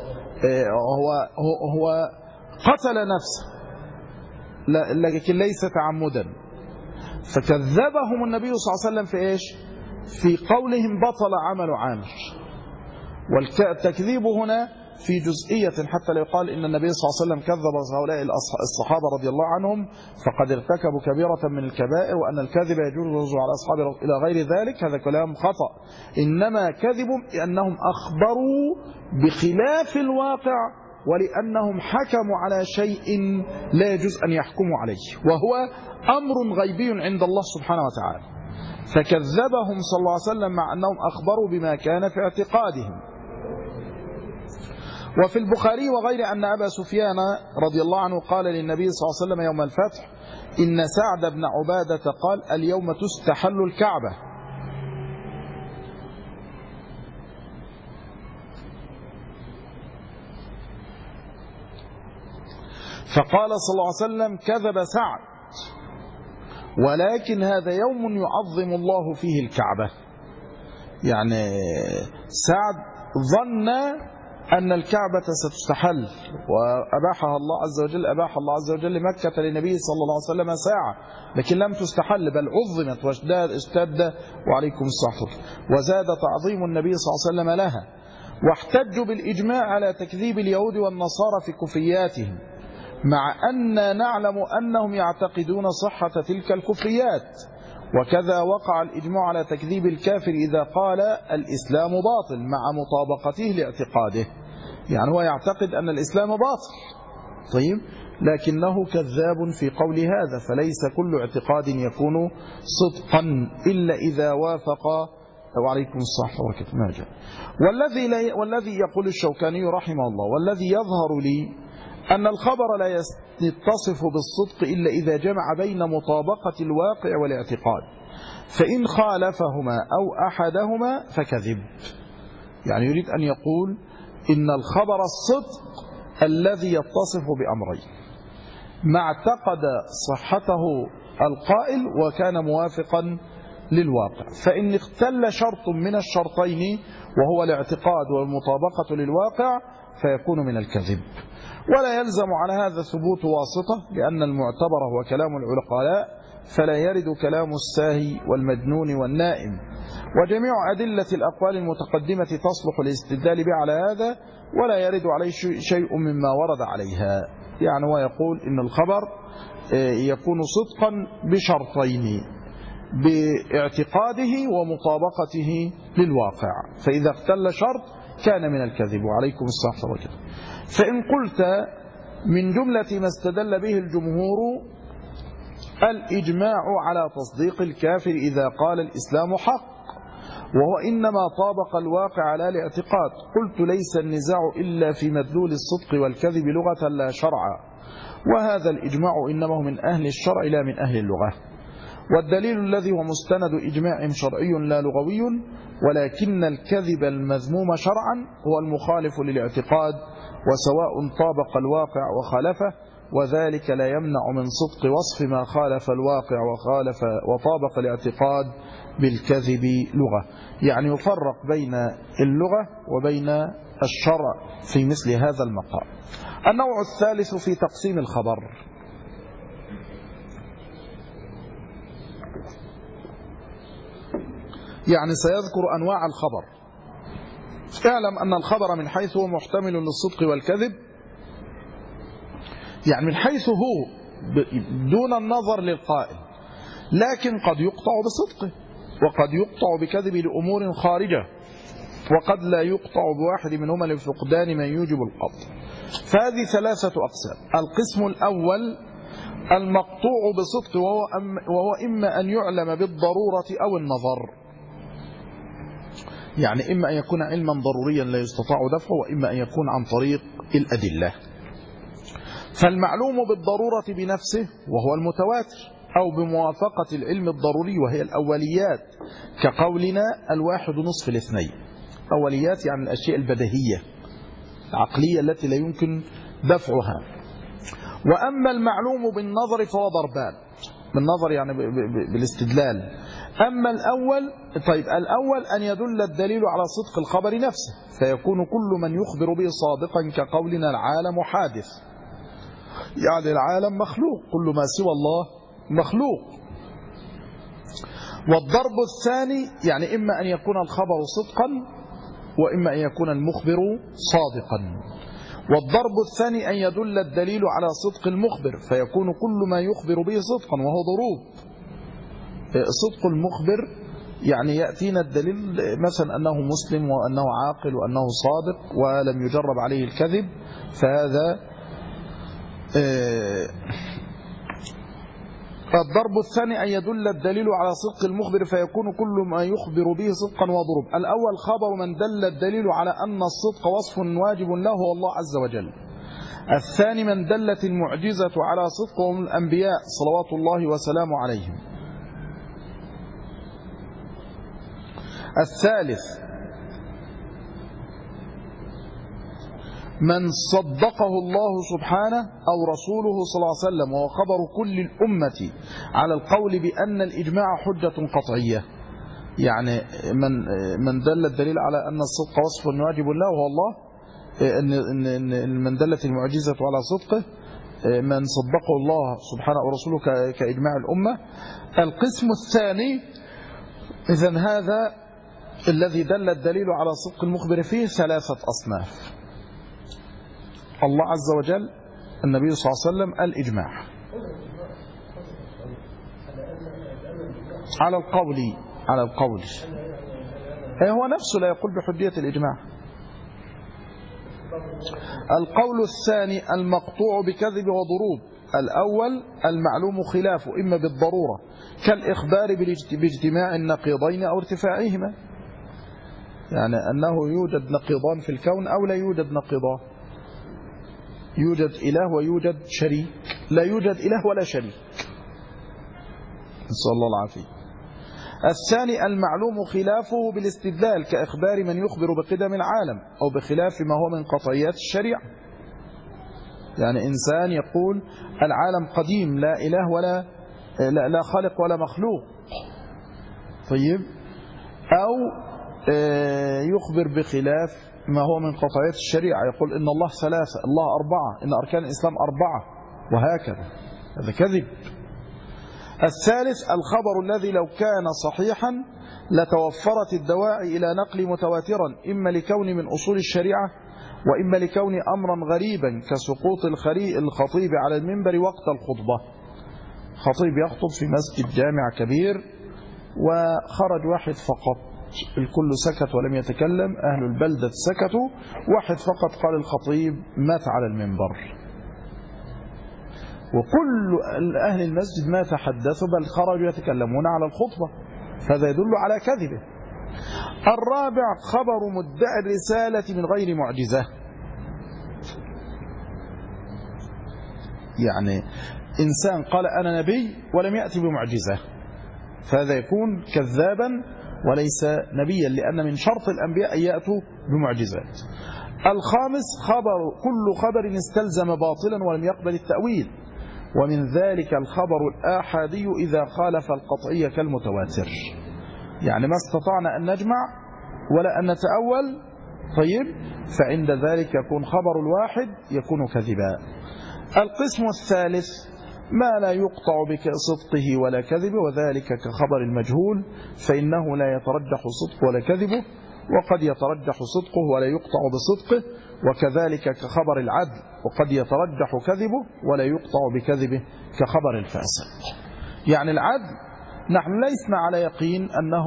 S1: هو قتل نفسه لكن ليس تعمدا، فكذبهم النبي صلى الله عليه وسلم في إيش؟ في قولهم بطل عمل عامر. والتكذيب هنا في جزئية حتى لا يقال إن النبي صلى الله عليه وسلم كذب هؤلاء الصحابة رضي الله عنهم فقد ارتكبوا كبيرة من الكبائر، وأن الكذب يجوز على أصحابه إلى غير ذلك، هذا كلام خطأ. إنما كذبوا لأنهم أخبروا بخلاف الواقع، ولأنهم حكموا على شيء لا يجوز أن يحكموا عليه، وهو أمر غيبي عند الله سبحانه وتعالى، فكذبهم صلى الله عليه وسلم مع أنهم أخبروا بما كان في اعتقادهم. وفي البخاري وغير أن أبا سفيان رضي الله عنه قال للنبي صلى الله عليه وسلم يوم الفتح إن سعد بن عبادة قال اليوم تستحل الكعبة، فقال صلى الله عليه وسلم كذب سعد، ولكن هذا يوم يعظم الله فيه الكعبة. يعني سعد ظن أن الكعبة ستستحل وأباحها الله عز وجل، أباح الله عز وجل مكة للنبي صلى الله عليه وسلم ساعة، لكن لم تستحل بل عظمت واشتد وعليكم الصحة، وزاد تعظيم النبي صلى الله عليه وسلم لها. واحتجوا بالإجماع على تكذيب اليهود والنصارى في كفرياتهم، مع أن نعلم أنهم يعتقدون صحة تلك الكفريات. وكذا وقع الإجماع على تكذيب الكافر إذا قال الإسلام باطل مع مطابقته لاعتقاده. يعني هو يعتقد أن الإسلام باطل، طيب، لكنه كذاب في قول هذا. فليس كل اعتقاد يكون صدقا إلا إذا وافق. وعليكم الصحة والبركة. والذي يقول الشوكاني رحمه الله: والذي يظهر لي أن الخبر لا يتصف بالصدق إلا إذا جمع بين مطابقة الواقع والاعتقاد، فإن خالفهما أو أحدهما فكذب. يعني يريد أن يقول إن الخبر الصدق الذي يتصف بأمرين: ما اعتقد صحته القائل وكان موافقا للواقع، فإن اختل شرط من الشرطين وهو الاعتقاد والمطابقة للواقع فيكون من الكذب. ولا يلزم على هذا ثبوت واسطة، لأن المعتبر هو كلام العقلاء، فلا يرد كلام الساهي والمجنون والنائم. وجميع أدلة الأقوال المتقدمة تصلح الاستدلال بها على هذا، ولا يرد عليه شيء مما ورد عليها. يعني هو يقول إن الخبر يكون صدقا بشرطين: باعتقاده ومطابقته للواقع، فإذا اختل شرط كان من الكذب. وعليكم الصحة والبركة. فإن قلت من جملة ما استدل به الجمهور الإجماع على تصديق الكافر إذا قال الإسلام حق، وهو إنما طابق الواقع على الاعتقاد، قلت ليس النزاع إلا في مدلول الصدق والكذب لغة لا شرعا، وهذا الإجماع إنما هو من أهل الشرع لا من أهل اللغة. والدليل الذي هو مستند إجماع شرعي لا لغوي، ولكن الكذب المذموم شرعا هو المخالف للاعتقاد، وسواء طابق الواقع وخالفه، وذلك لا يمنع من صدق وصف ما خالف الواقع وطابق الاعتقاد بالكذب لغة. يعني يفرق بين اللغة وبين الشرع في مثل هذا المقام. النوع الثالث في تقسيم الخبر: يعني سيذكر أنواع الخبر. اعلم أن الخبر من حيث هو محتمل للصدق والكذب، يعني من حيث هو دون النظر للقائل، لكن قد يقطع بصدقه وقد يقطع بكذب لأمور خارجة، وقد لا يقطع بواحد منهما لفقدان ما يوجب القطع. فهذه ثلاثة أقسام. القسم الأول المقطوع بصدق، وهو إما أن يعلم بالضرورة أو النظر، يعني إما أن يكون علما ضروريا لا يستطاع دفعه، وإما أن يكون عن طريق الأدلة. فالمعلوم بالضرورة بنفسه وهو المتواتر، أو بموافقة العلم الضروري وهي الأوليات، كقولنا الواحد نصف الاثنين. أوليات يعني الأشياء البديهية العقلية التي لا يمكن دفعها. وأما المعلوم بالنظر فهو ضربان، بالنظر يعني بالاستدلال. أما الأول أن يدل الدليل على صدق الخبر نفسه، فيكون كل من يخبر به صادقا، كقولنا العالم حادث، يعني العالم مخلوق، كل ما سوى الله مخلوق. والضرب الثاني يعني إما أن يكون الخبر صدقا وإما أن يكون المخبر صادقا. والضرب الثاني أن يدل الدليل على صدق المخبر، فيكون كل ما يخبر به صدقا، وهو ضروب. صدق المخبر يعني يأتينا الدليل مثلا أنه مسلم وأنه عاقل وأنه صادق ولم يجرب عليه الكذب، فهذا الضرب الثاني أن يدل الدليل على صدق المخبر، فيكون كل ما يخبر به صدقا وضروب. الأول خبر من دل الدليل على أن الصدق وصف واجب له هو الله عز وجل. الثاني من دلت المعجزة على صدق وهم الأنبياء صلوات الله وسلامه عليهم. الثالث من صدقه الله سبحانه أو رسوله صلى الله عليه وسلم، وهو خبر كل الأمة على القول بأن الإجماع حجة قطعية. يعني من دل الدليل على أن الصدق وصف واجب الله وهو الله، إن من دلت المعجزة على صدقه من صدقه الله سبحانه ورسوله كإجماع الأمة. القسم الثاني، إذن هذا الذي دل الدليل على صدق المخبر فيه 3 أصناف: الله عز وجل، النبي صلى الله عليه وسلم، الإجماع. على القول هو نفسه لا يقول بحجية الإجماع. القول الثاني المقطوع بكذب وضروب. الأول المعلوم خلافه إما بالضرورة كالإخبار باجتماع النقيضين أو ارتفاعهما، يعني أنه يوجد نقيضان في الكون أو لا يوجد نقيضان، يوجد إله ويوجد شريك، لا يوجد إله ولا شريك، نسأل الله العافية. الثاني المعلوم خلافه بالاستدلال كإخبار من يخبر بقدم العالم أو بخلاف ما هو من قطعيات الشريعة، يعني إنسان يقول العالم قديم لا إله ولا لا خالق ولا مخلوق، طيب، أو يخبر بخلاف ما هو من قطعيات الشريعة، يقول إن الله 3، الله 4، إن أركان الإسلام 4، وهكذا، هذا كذب. الثالث الخبر الذي لو كان صحيحا لتوفرت الدواعي إلى نقل متواترا، إما لكون من أصول الشريعة وإما لكون أمرا غريبا كسقوط الخطيب على المنبر وقت الخطبة. خطيب يخطب في مسجد جامع كبير وخرج واحد فقط، الكل سكت ولم يتكلم، أهل البلدة سكتوا، واحد فقط قال الخطيب مات على المنبر، وكل أهل المسجد ما تحدثوا بل خرجوا يتكلمون على الخطبة، هذا يدل على كذبه. الرابع خبر مدعي الرسالة من غير معجزة، يعني إنسان قال أنا نبي ولم يأتي بمعجزة، فهذا يكون كذابا وليس نبيا، لأن من شرط الأنبياء أن يأتوا بمعجزات. الخامس كل خبر استلزم باطلا ولم يقبل التأويل، ومن ذلك الخبر الآحادي إذا خالف القطعي كالمتواتر، يعني ما استطعنا أن نجمع ولا أن نتأول، طيب، فعند ذلك يكون خبر الواحد يكون كذبا. القسم الثالث ما لا يقطع بصدقه ولا كذبه، وذلك كخبر المجهول، فإنه لا يترجح صدقه ولا كذبه، وقد يترجح صدقه ولا يقطع بصدقه، وكذلك كخبر العدل، وقد يترجح كذبه ولا يقطع بكذبه كخبر الفاسق. يعني العدل نحن لسنا على يقين أنه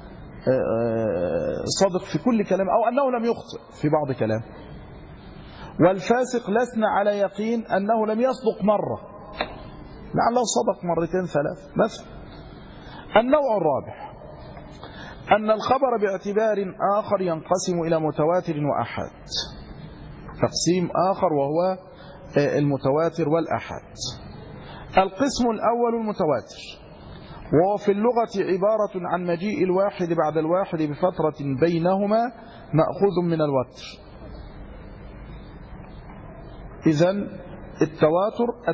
S1: صادق في كل كلام أو أنه لم يخطئ في بعض كلام، والفاسق لسنا على يقين أنه لم يصدق مرة، لعله صدق 2 3 مثلا. النوع الرابع أن الخبر باعتبار آخر ينقسم إلى متواتر وأحاد، تقسيم آخر وهو المتواتر والأحاد. القسم الأول المتواتر، وهو في اللغة عبارة عن مجيء الواحد بعد الواحد بفترة بينهما مأخوذ من الوتر. إذن التواتر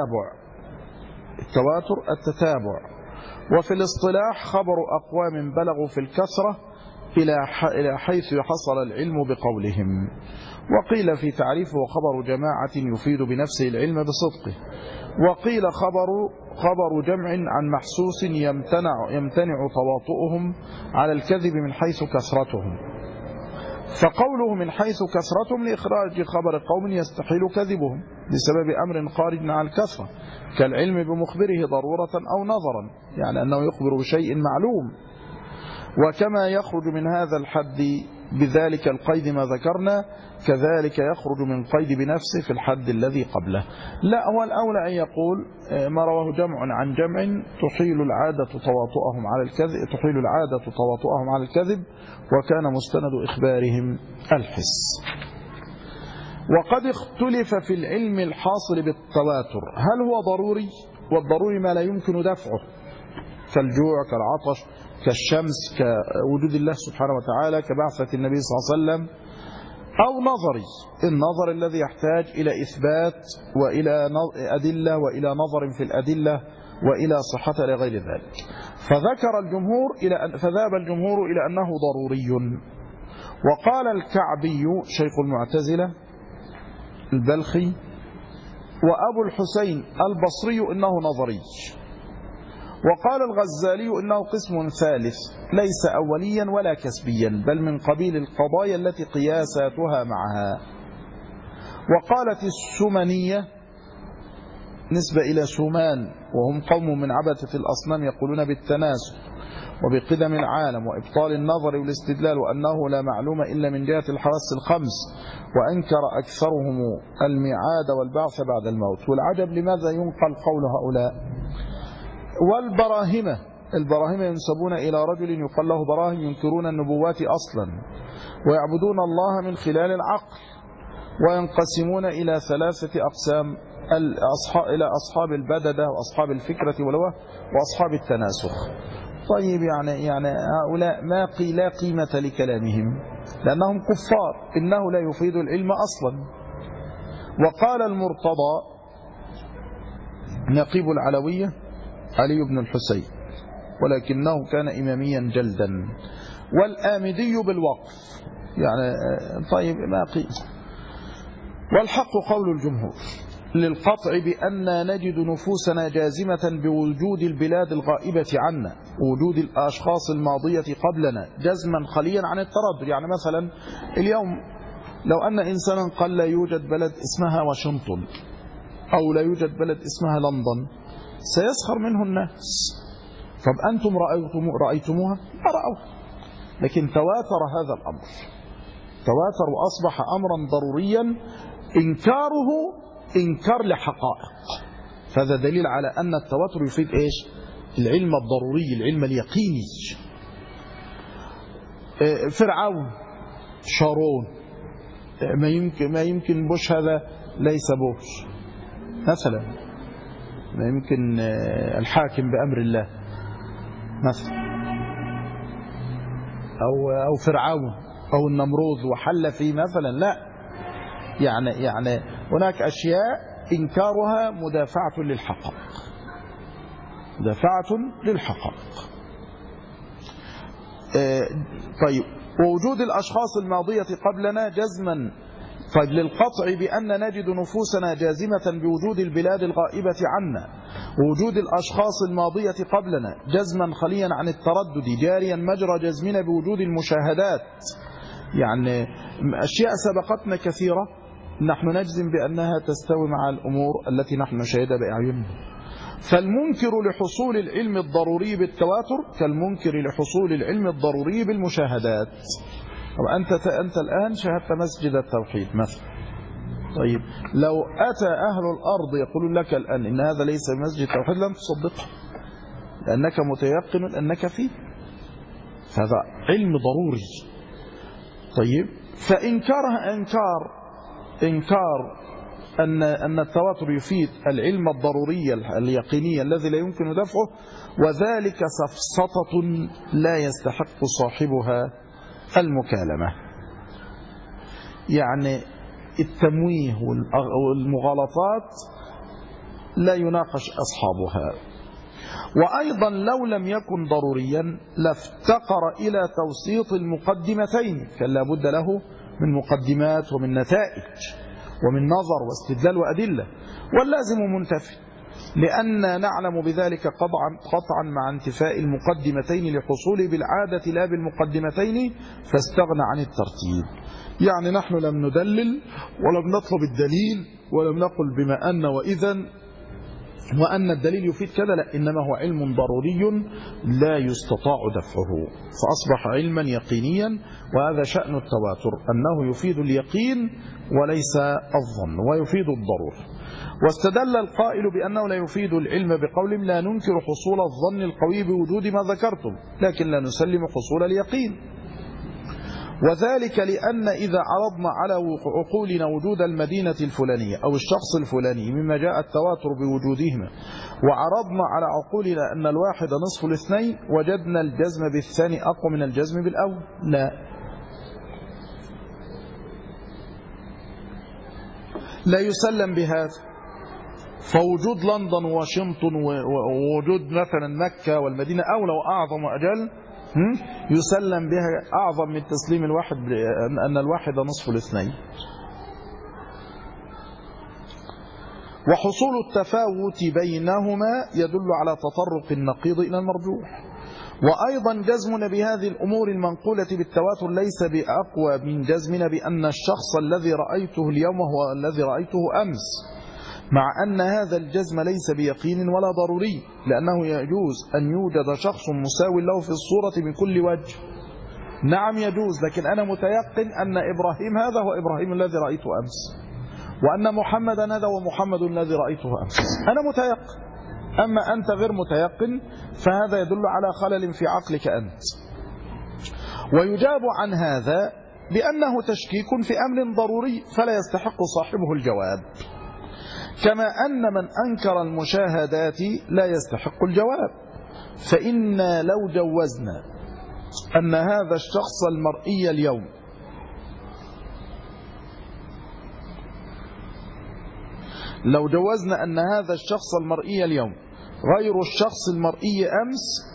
S1: التتابع. وفي الاصطلاح خبر أقوام بلغوا في الكثرة إلى حيث حصل العلم بقولهم. وقيل في تعريفه خبر جماعة يفيد بنفسه العلم بصدقه. وقيل خبر جمع عن محسوس يمتنع تواطؤهم على الكذب من حيث كثرتهم، فقوله من حيث كثرتهم لإخراج خبر قوم يستحيل كذبهم بسبب أمر خارج عن الكثرة كالعلم بمخبره ضرورة أو نظرا، يعني أنه يخبر بشيء معلوم. وكما يخرج من هذا الحد بذلك القيد ما ذكرنا، كذلك يخرج من قيد بنفسه في الحد الذي قبله. لا، هو الأولى أن يقول ما رواه جمع عن جمع تحيل العادة تواطؤهم على الكذب، وكان مستند إخبارهم الحس. وقد اختلف في العلم الحاصل بالتواتر هل هو ضروري، والضروري ما لا يمكن دفعه كالجوع كالعطش كالشمس كوجود الله سبحانه وتعالى كبعثة النبي صلى الله عليه وسلم، أو نظري، النظر الذي يحتاج إلى إثبات وإلى أدلة وإلى نظر في الأدلة وإلى صحة لغير ذلك. فذهب الجمهور إلى أنه ضروري. وقال الكعبي شيخ المعتزلة البلخي وأبو الحسين البصري إنه نظري. وقال الغزالي إنه قسم ثالث ليس أوليا ولا كسبيا، بل من قبيل القضايا التي قياساتها معها. وقالت السمنية نسبة إلى سمان، وهم قوم من عبثة الأصنام يقولون بالتناسخ وبقدم العالم وإبطال النظر والاستدلال، وأنه لا معلوم إلا من جهة الحواس الخمس، وأنكر أكثرهم الميعاد والبعث بعد الموت. والعجب لماذا ينقل قول هؤلاء. البراهمة ينسبون إلى رجل يقال له براهم، ينكرون النبوات أصلا ويعبدون الله من خلال العقل، وينقسمون إلى 3 أقسام، إلى أصحاب البددة وأصحاب الفكرة والوهم وأصحاب التناسخ. طيب يعني هؤلاء لا قيمة لكلامهم لأنهم كفار، إنه لا يفيد العلم أصلا. وقال المرتضى نقيب العلوية علي بن الحسين، ولكنه كان إماميا جلدا. والآمدي بالوقف، يعني طيب ما قيل. والحق قول الجمهور للقطع بأن نجد نفوسنا جازمة بوجود البلاد الغائبة عنا، وجود الأشخاص الماضية قبلنا، جزما خليا عن التردد. يعني مثلا اليوم لو أن إنسانا قال لا يوجد بلد اسمها واشنطن أو لا يوجد بلد اسمها لندن، سيسخر منه الناس. طب أنتم رأيتموها؟ لا رأوها، لكن تواتر هذا الأمر، تواتر وأصبح أمرا ضروريا إنكاره إنكار لحقائق. فهذا دليل على أن التواتر يفيد إيش؟ العلم الضروري، العلم اليقيني. فرعون، شارون، ما يمكن بوش هذا ليس بوش مثلا، ما يمكن الحاكم بأمر الله مثلا، أو فرعون أو النمروذ وحل فيه مثلا، لا. يعني هناك أشياء إنكارها مدافعة للحقائق، مدافعة للحقائق. طيب، ووجود الأشخاص الماضية قبلنا جزما. طيب، للقطع بأن نجد نفوسنا جازمة بوجود البلاد الغائبة عنا، ووجود الأشخاص الماضية قبلنا جزما خليا عن التردد، جاريا مجرى جزمنا بوجود المشاهدات. يعني أشياء سبقتنا كثيرة نحن نجزم بأنها تستوي مع الأمور التي نحن نشاهدها بأعيننا. فالمنكر لحصول العلم الضروري بالتواتر كالمنكر لحصول العلم الضروري بالمشاهدات. أنت الآن شاهدت مسجد التوحيد مثلا، طيب لو أتى أهل الأرض يقولون لك الآن إن هذا ليس مسجد التوحيد لن تصدقه، لأنك متيقن أنك فيه، هذا علم ضروري. طيب، فإنكارها إنكار أن التواتر يفيد العلم الضروري اليقيني الذي لا يمكن دفعه، وذلك سفسطة لا يستحق صاحبها المكالمة. يعني التمويه والمغالطات لا يناقش أصحابها. وأيضا لو لم يكن ضروريا لافتقر إلى توسيط المقدمتين، كان لا بد له من مقدمات ومن نتائج ومن نظر واستدلال وأدلة، واللازم منتفي، لأن نعلم بذلك قطعا مع انتفاء المقدمتين لحصول بالعادة لا بالمقدمتين، فاستغنى عن الترتيب. يعني نحن لم ندلل ولم نطلب الدليل ولم نقل بما أن وإذن وأن الدليل يفيد كذا، لا، إنما هو علم ضروري لا يستطاع دفعه، فأصبح علما يقينيا. وهذا شأن التواتر، أنه يفيد اليقين وليس الظن، ويفيد الضرورة. واستدل القائل بأنه لا يفيد العلم بقول لا ننكر حصول الظن القوي بوجود ما ذكرتم، لكن لا نسلم حصول اليقين. وذلك لأن إذا عرضنا على عقولنا وجود المدينة الفلانية أو الشخص الفلاني مما جاء التواتر بوجودهما، وعرضنا على عقولنا أن الواحد نصف الاثنين، وجدنا الجزم بالثاني أقوى من الجزم بالأول. لا، لا يسلم بهذا. فوجود لندن وواشنطن ووجود مثلا مكة والمدينة أولى وأعظم وأجل يسلم بها أعظم من تسليم الواحد، أن الواحد نصف الاثنين. وحصول التفاوت بينهما يدل على تطرق النقيض إلى المرجوح. وأيضا جزمنا بهذه الأمور المنقولة بالتواتر ليس بأقوى من جزمنا بأن الشخص الذي رأيته اليوم هو الذي رأيته أمس، مع أن هذا الجزم ليس بيقين ولا ضروري، لأنه يجوز أن يوجد شخص مساوي له في الصورة من كل وجه. نعم يجوز، لكن أنا متيقن أن إبراهيم هذا هو إبراهيم الذي رأيته أمس، وأن محمدا هذا هو محمد الذي رأيته أمس. أنا متيقن. أما أنت غير متيقن فهذا يدل على خلل في عقلك أنت. ويجاب عن هذا بأنه تشكيك في أمر ضروري فلا يستحق صاحبه الجواب، كما أن من أنكر المشاهدات لا يستحق الجواب. فإنا لو جوزنا أن هذا الشخص المرئي اليوم لو جوزنا أن هذا الشخص المرئي اليوم غير الشخص المرئي أمس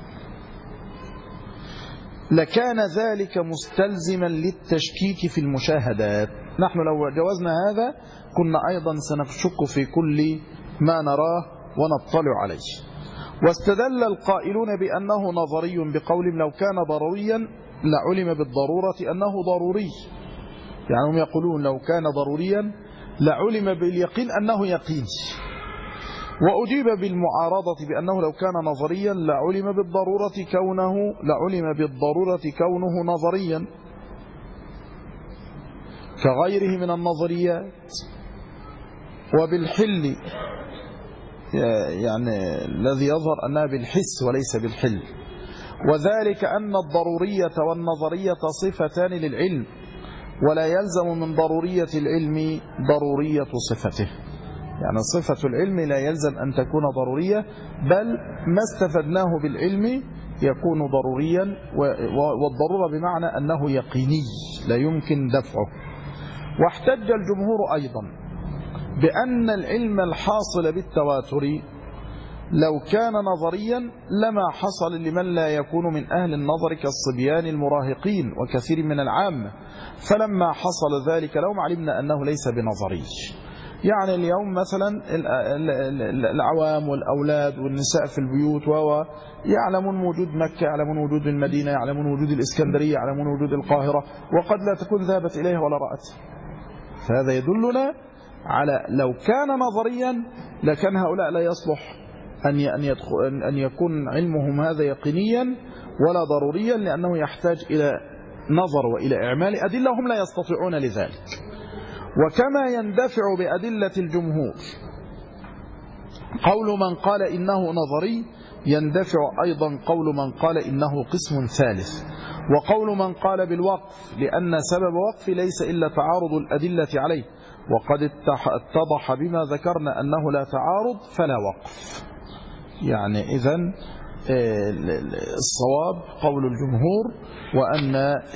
S1: لكان ذلك مستلزما للتشكيك في المشاهدات. نحن لو جوزنا هذا كنا أيضا سنشك في كل ما نراه ونطلع عليه. واستدل القائلون بأنه نظري بقول لو كان ضروريا لعلم بالضرورة أنه ضروري، يعني هم يقولون لو كان ضروريا لعلم باليقين أنه يقيني. وأجيب بالمعارضة بأنه لو كان نظريا لعلم بالضرورة كونه نظريا كغيره من النظريات. وبالحل يعني الذي يظهر أنها بالحس وليس بالحل، وذلك أن الضرورية والنظرية صفتان للعلم، ولا يلزم من ضرورية العلم ضرورية صفته. يعني صفة العلم لا يلزم أن تكون ضرورية، بل ما استفدناه بالعلم يكون ضروريا، والضرورة بمعنى أنه يقيني لا يمكن دفعه. واحتج الجمهور أيضا بأن العلم الحاصل بالتواتر لو كان نظريا لما حصل لمن لا يكون من أهل النظر كالصبيان المراهقين وكثير من العامة، فلما حصل ذلك لهم علمنا أنه ليس بنظري. يعني اليوم مثلا العوام والأولاد والنساء في البيوت يعلمون وجود مكة، يعلمون وجود المدينة، يعلمون وجود الإسكندرية، يعلمون وجود القاهرة، وقد لا تكون ذهبت إليها ولا رأت. فهذا يدلنا على لو كان نظريا لكان هؤلاء لا يصلح أن يكون علمهم هذا يقينيا ولا ضروريا، لأنه يحتاج إلى نظر وإلى إعمال أدلة هم لا يستطيعون لذلك. وكما يندفع بأدلة الجمهور قول من قال إنه نظري، يندفع أيضا قول من قال إنه قسم ثالث، وقول من قال بالوقف، لأن سبب وقف ليس إلا تعارض الأدلة عليه، وقد اتضح بما ذكرنا أنه لا تعارض فلا وقف. يعني إذن الصواب قول الجمهور، وأن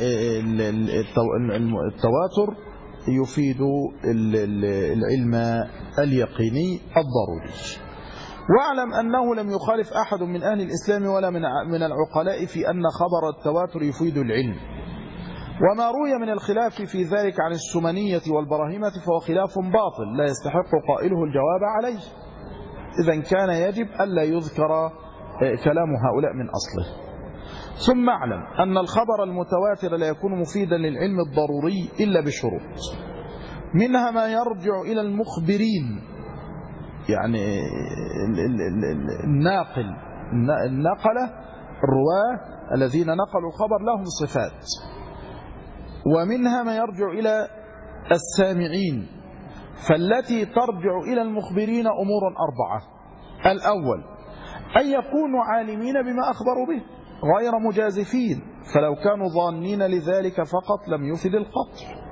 S1: التواتر يفيد العلم اليقيني الضروري. واعلم أنه لم يخالف أحد من أهل الإسلام ولا من العقلاء في أن خبر التواتر يفيد العلم. وما روي من الخلاف في ذلك عن السمنية والبراهمة فهو خلاف باطل لا يستحق قائله الجواب عليه. إذن كان يجب ألا يذكر كلام هؤلاء من أصله. ثم اعلم أن الخبر المتواتر لا يكون مفيدا للعلم الضروري إلا بشروط، منها ما يرجع إلى المخبرين، يعني النقلة الرواة الذين نقلوا الخبر لهم صفات، ومنها ما يرجع إلى السامعين، فالتي ترجع إلى المخبرين أمور أربعة. الأول أن يكونوا عالمين بما أخبروا به غير مجازفين، فلو كانوا ظانين لذلك فقط لم يفد القطع.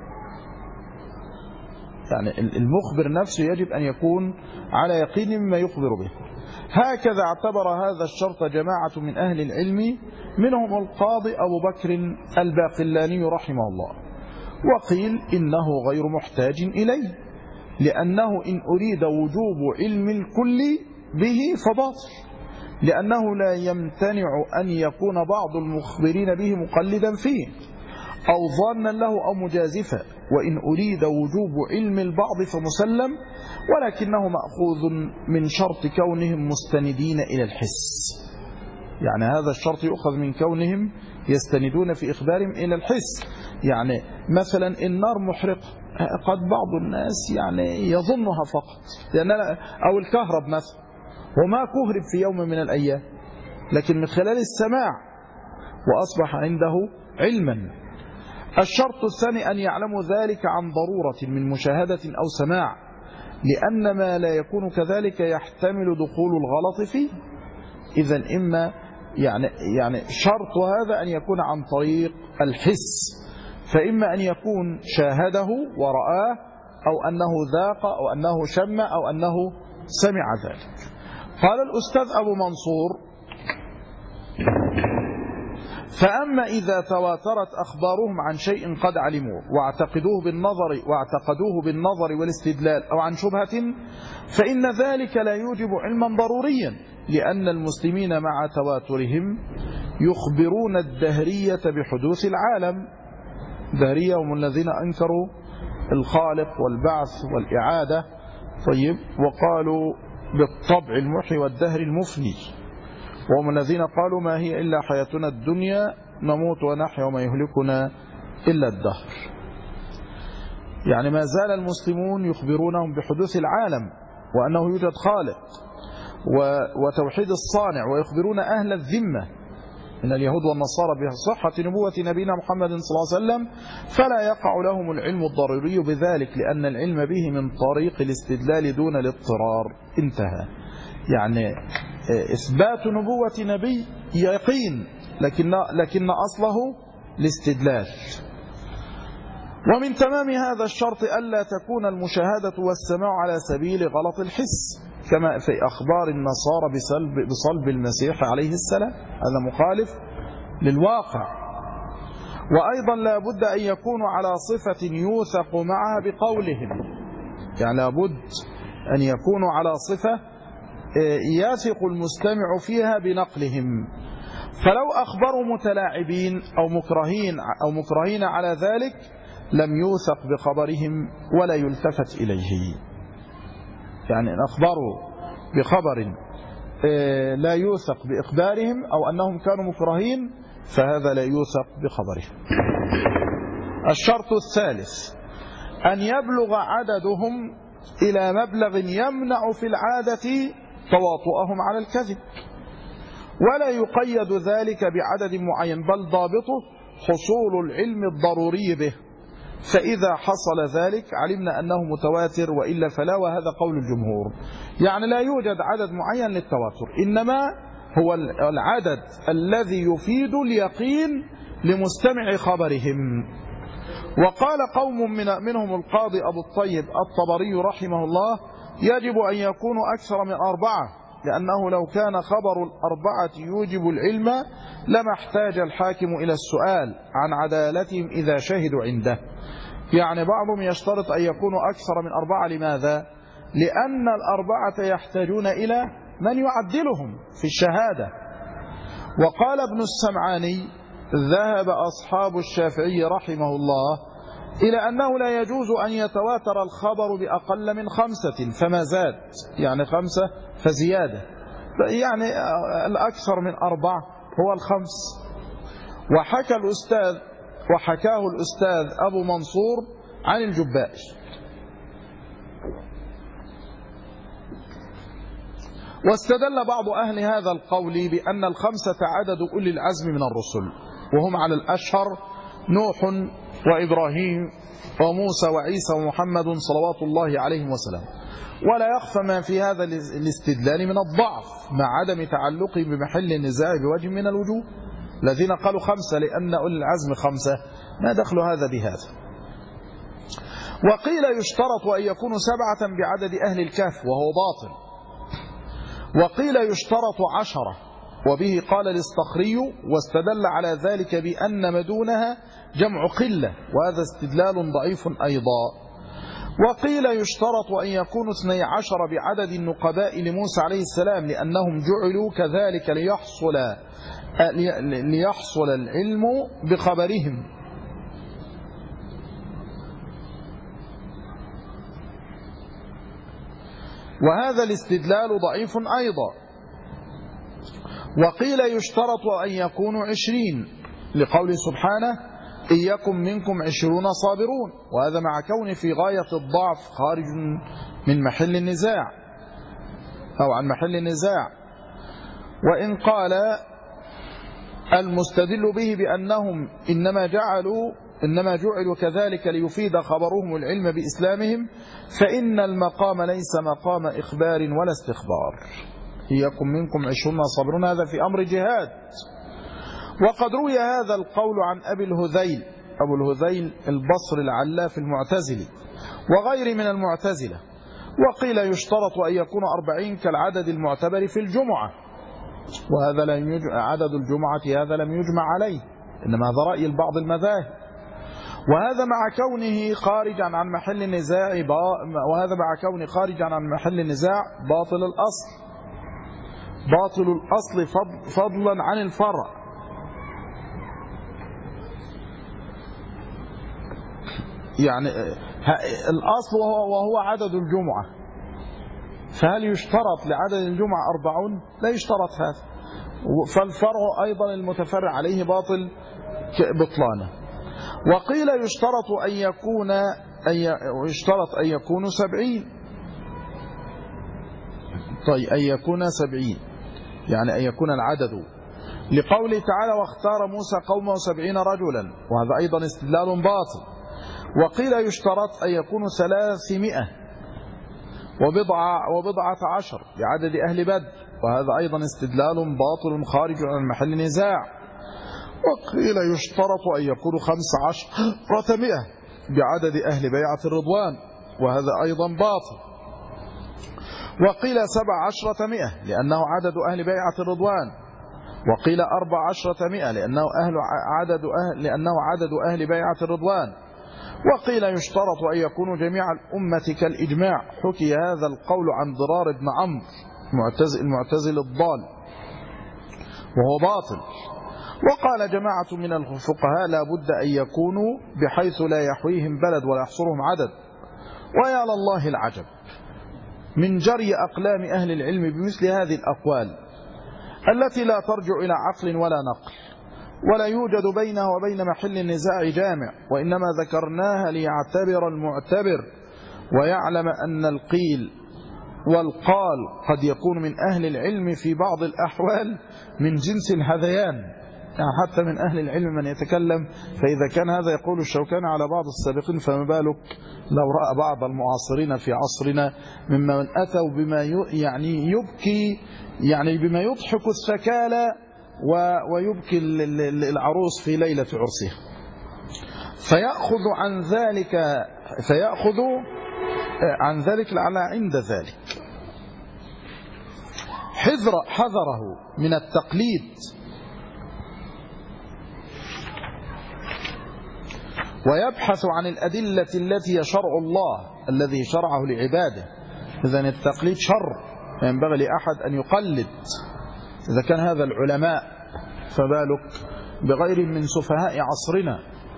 S1: يعني المخبر نفسه يجب أن يكون على يقين مما يخبر به. هكذا اعتبر هذا الشرط جماعة من أهل العلم، منهم القاضي أبو بكر الباقلاني رحمه الله، وقيل إنه غير محتاج إليه، لأنه إن أريد وجوب علم الكل به فباطل، لأنه لا يمتنع أن يكون بعض المخبرين به مقلدا فيه أو ظانا له أو مجازفا، وإن أريد وجوب علم البعض فمسلم، ولكنه مأخوذ من شرط كونهم مستندين إلى الحس. يعني هذا الشرط يؤخذ من كونهم يستندون في إخبارهم إلى الحس. يعني مثلا النار محرقة، قد بعض الناس يعني يظنها فقط، أو الكهرب مثلا، وما كهرب في يوم من الأيام، لكن من خلال السماع وأصبح عنده علما. الشرط الثاني أن يعلموا ذلك عن ضرورة من مشاهدة أو سماع، لأن ما لا يكون كذلك يحتمل دخول الغلط فيه. إذن إما يعني شرط هذا أن يكون عن طريق الحس، فإما أن يكون شاهده ورآه، أو أنه ذاق، أو أنه شم، أو أنه سمع ذلك. قال الأستاذ أبو منصور: فأما إذا تواترت أخبارهم عن شيء قد علموه واعتقدوه بالنظر والاستدلال أو عن شبهة، فإن ذلك لا يوجب علما ضروريا، لأن المسلمين مع تواترهم يخبرون الدهرية بحدوث العالم. الدهرية هم الذين أنكروا الخالق والبعث والإعادة، طيب، وقالوا بالطبع المحي والدهر المفني، وهم الذين قالوا ما هي إلا حياتنا الدنيا نموت ونحيا وما يهلكنا إلا الدهر. يعني ما زال المسلمون يخبرونهم بحدوث العالم وأنه يوجد خالق وتوحيد الصانع، ويخبرون أهل الذمة من اليهود والنصارى بصحة نبوة نبينا محمد صلى الله عليه وسلم، فلا يقع لهم العلم الضروري بذلك، لأن العلم به من طريق الاستدلال دون الاضطرار. انتهى. يعني إثبات نبوة نبي يقين، لكن أصله الاستدلال. ومن تمام هذا الشرط ألا تكون المشاهدة والسماع على سبيل غلط الحس، كما في أخبار النصارى بصلب المسيح عليه السلام، هذا مخالف للواقع. وأيضا لا بد أن يكونوا على صفة يوثق معها بقولهم، يعني لا بد أن يكونوا على صفة يثق المستمع فيها بنقلهم. فلو أخبروا متلاعبين أو مكرهين على ذلك لم يوثق بخبرهم ولا يلتفت إليه. يعني إن أخبروا بخبر لا يوثق بإخبارهم أو أنهم كانوا مكرهين فهذا لا يوثق بخبرهم. الشرط الثالث أن يبلغ عددهم إلى مبلغ يمنع في العادة تواطؤهم على الكذب، ولا يقيد ذلك بعدد معين، بل ضابطه حصول العلم الضروري به، فإذا حصل ذلك علمنا أنه متواتر، وإلا فلا، وهذا قول الجمهور. يعني لا يوجد عدد معين للتواتر، إنما هو العدد الذي يفيد اليقين لمستمع خبرهم. وقال قوم منهم القاضي أبو الطيب الطبري رحمه الله: يجب أن يكونوا أكثر من 4، لأنه لو كان خبر 4 يوجب العلم لما احتاج الحاكم إلى السؤال عن عدالتهم إذا شهدوا عنده. يعني بعضهم يشترط أن يكونوا أكثر من 4. لماذا؟ لأن 4 يحتاجون إلى من يعدلهم في الشهادة. وقال ابن السمعاني: ذهب أصحاب الشافعي رحمه الله إلى أنه لا يجوز أن يتواتر الخبر بأقل من 5 فما زاد، يعني 5 فزيادة، يعني الأكثر من 4 هو 5. وحكاه الأستاذ أبو منصور عن الجبائي. واستدل بعض أهل هذا القول بأن 5 عدد أولي العزم من الرسل، وهم على الأشهر نوح وإبراهيم وموسى وعيسى ومحمد صلوات الله عليهم وسلم. ولا يخفى ما في هذا الاستدلال من الضعف مع عدم تعلقه بمحل النزاع بوجه من الوجوه. الذين قالوا 5 لأن أولي العزم 5، ما دخل هذا بهذا. وقيل يشترط أن يكونوا 7 بعدد أهل الكهف، وهو باطل. وقيل يشترط 10، وبه قال الاصطخري، واستدل على ذلك بأن ما دونها جمع قلة، وهذا استدلال ضعيف أيضا.
S2: وقيل يشترط أن يكونوا 12 بعدد النقباء لموسى عليه السلام، لأنهم جعلوا كذلك ليحصل العلم بخبرهم. وهذا الاستدلال ضعيف أيضا. وقيل يشترط أن يكونوا 20 لقول سبحانه إن يكن منكم 20 صابرون، وهذا مع كونه في غاية الضعف خارج من محل النزاع أو عن محل النزاع. وإن قال المستدل به بأنهم إنما جعلوا كذلك ليفيد خبرهم العلم بإسلامهم، فإن المقام ليس مقام إخبار ولا استخبار. يكن منكم 20 صابرون، هذا في أمر جهاد. وقد روي هذا القول عن أبو الهذيل البصري العلاف المعتزلي وغير من المعتزلة. وقيل يشترط أن يكون 40 كالعدد المعتبر في الجمعة، وهذا عدد الجمعة هذا لم يجمع عليه، إنما هذا رأي البعض المذاهب. وهذا مع كونه خارجا عن محل النزاع باطل الأصل فضلا عن الفرع. يعني الأصل وهو عدد الجمعة، فهل يشترط لعدد الجمعة 40؟ لا يشترط هذا، فالفرع أيضا المتفرع عليه باطل بطلانه. وقيل يشترط أن يكونوا 70. طيب أن يكون 70 يعني أن يكون العدد، لقوله تعالى واختار موسى قومه 70 رجلا، وهذا أيضا استدلال باطل. وقيل يشترط أن يكونوا 300 وبضعة عشر بعدد أهل بدر، وهذا أيضا استدلال باطل خارج عن محل نزاع. وقيل يشترط أن يكونوا 15 بعدد أهل بيعة الرضوان، وهذا أيضا باطل. وقيل 17 لأنه عدد أهل بيعة الرضوان، وقيل 14 لأنه عدد أهل بيعة الرضوان. وقيل يشترط أن يكونوا جميع الأمة كالإجماع. حكي هذا القول عن ضرار بن عمرو المعتزل الضال، وهو باطل. وقال جماعة من الفقهاء لا بد أن يكونوا بحيث لا يحويهم بلد ولا يحصرهم عدد. ويا لله العجب من جري أقلام أهل العلم بمثل هذه الأقوال التي لا ترجع إلى عقل ولا نقل، ولا يوجد بينها وبين محل النزاع جامع، وإنما ذكرناها ليعتبر المعتبر ويعلم أن القيل والقال قد يكون من أهل العلم في بعض الأحوال من جنس الهذيان، يعني حتى من أهل العلم من يتكلم. فإذا كان هذا يقول الشوكاني على بعض السابقين، فما بالك لو رأى بعض المعاصرين في عصرنا ممن أتوا بما يبكي، يعني بما يضحك الثكالى ويبكي العروس في ليلة عرسها، فيأخذ عن ذلك على عند ذلك حذره من التقليد، ويبحث عن الأدلة التي شرع الله الذي شرعه لعباده. إذن التقليد شر، ينبغي لأحد أن يقلد إذا كان هذا العلماء، فبالك بغير من سفهاء عصرنا.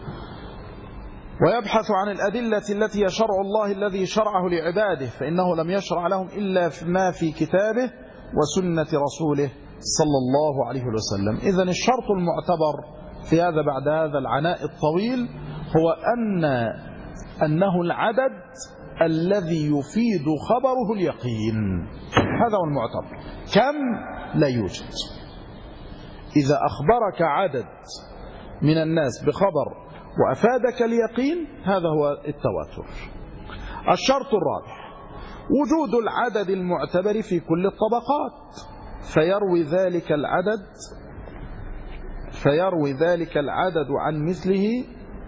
S2: ويبحث عن الأدلة التي شرع الله الذي شرعه لعباده، فإنه لم يشرع لهم إلا ما في كتابه وسنة رسوله صلى الله عليه وسلم. إذن الشرط المعتبر في هذا بعد هذا العناء الطويل هو أنه العدد الذي يفيد خبره اليقين، هذا هو المعتبر. كم لا يوجد. إذا أخبرك عدد من الناس بخبر وأفادك اليقين، هذا هو التواتر. الشرط الرابع وجود العدد المعتبر في كل الطبقات، فيروي ذلك العدد عن مثله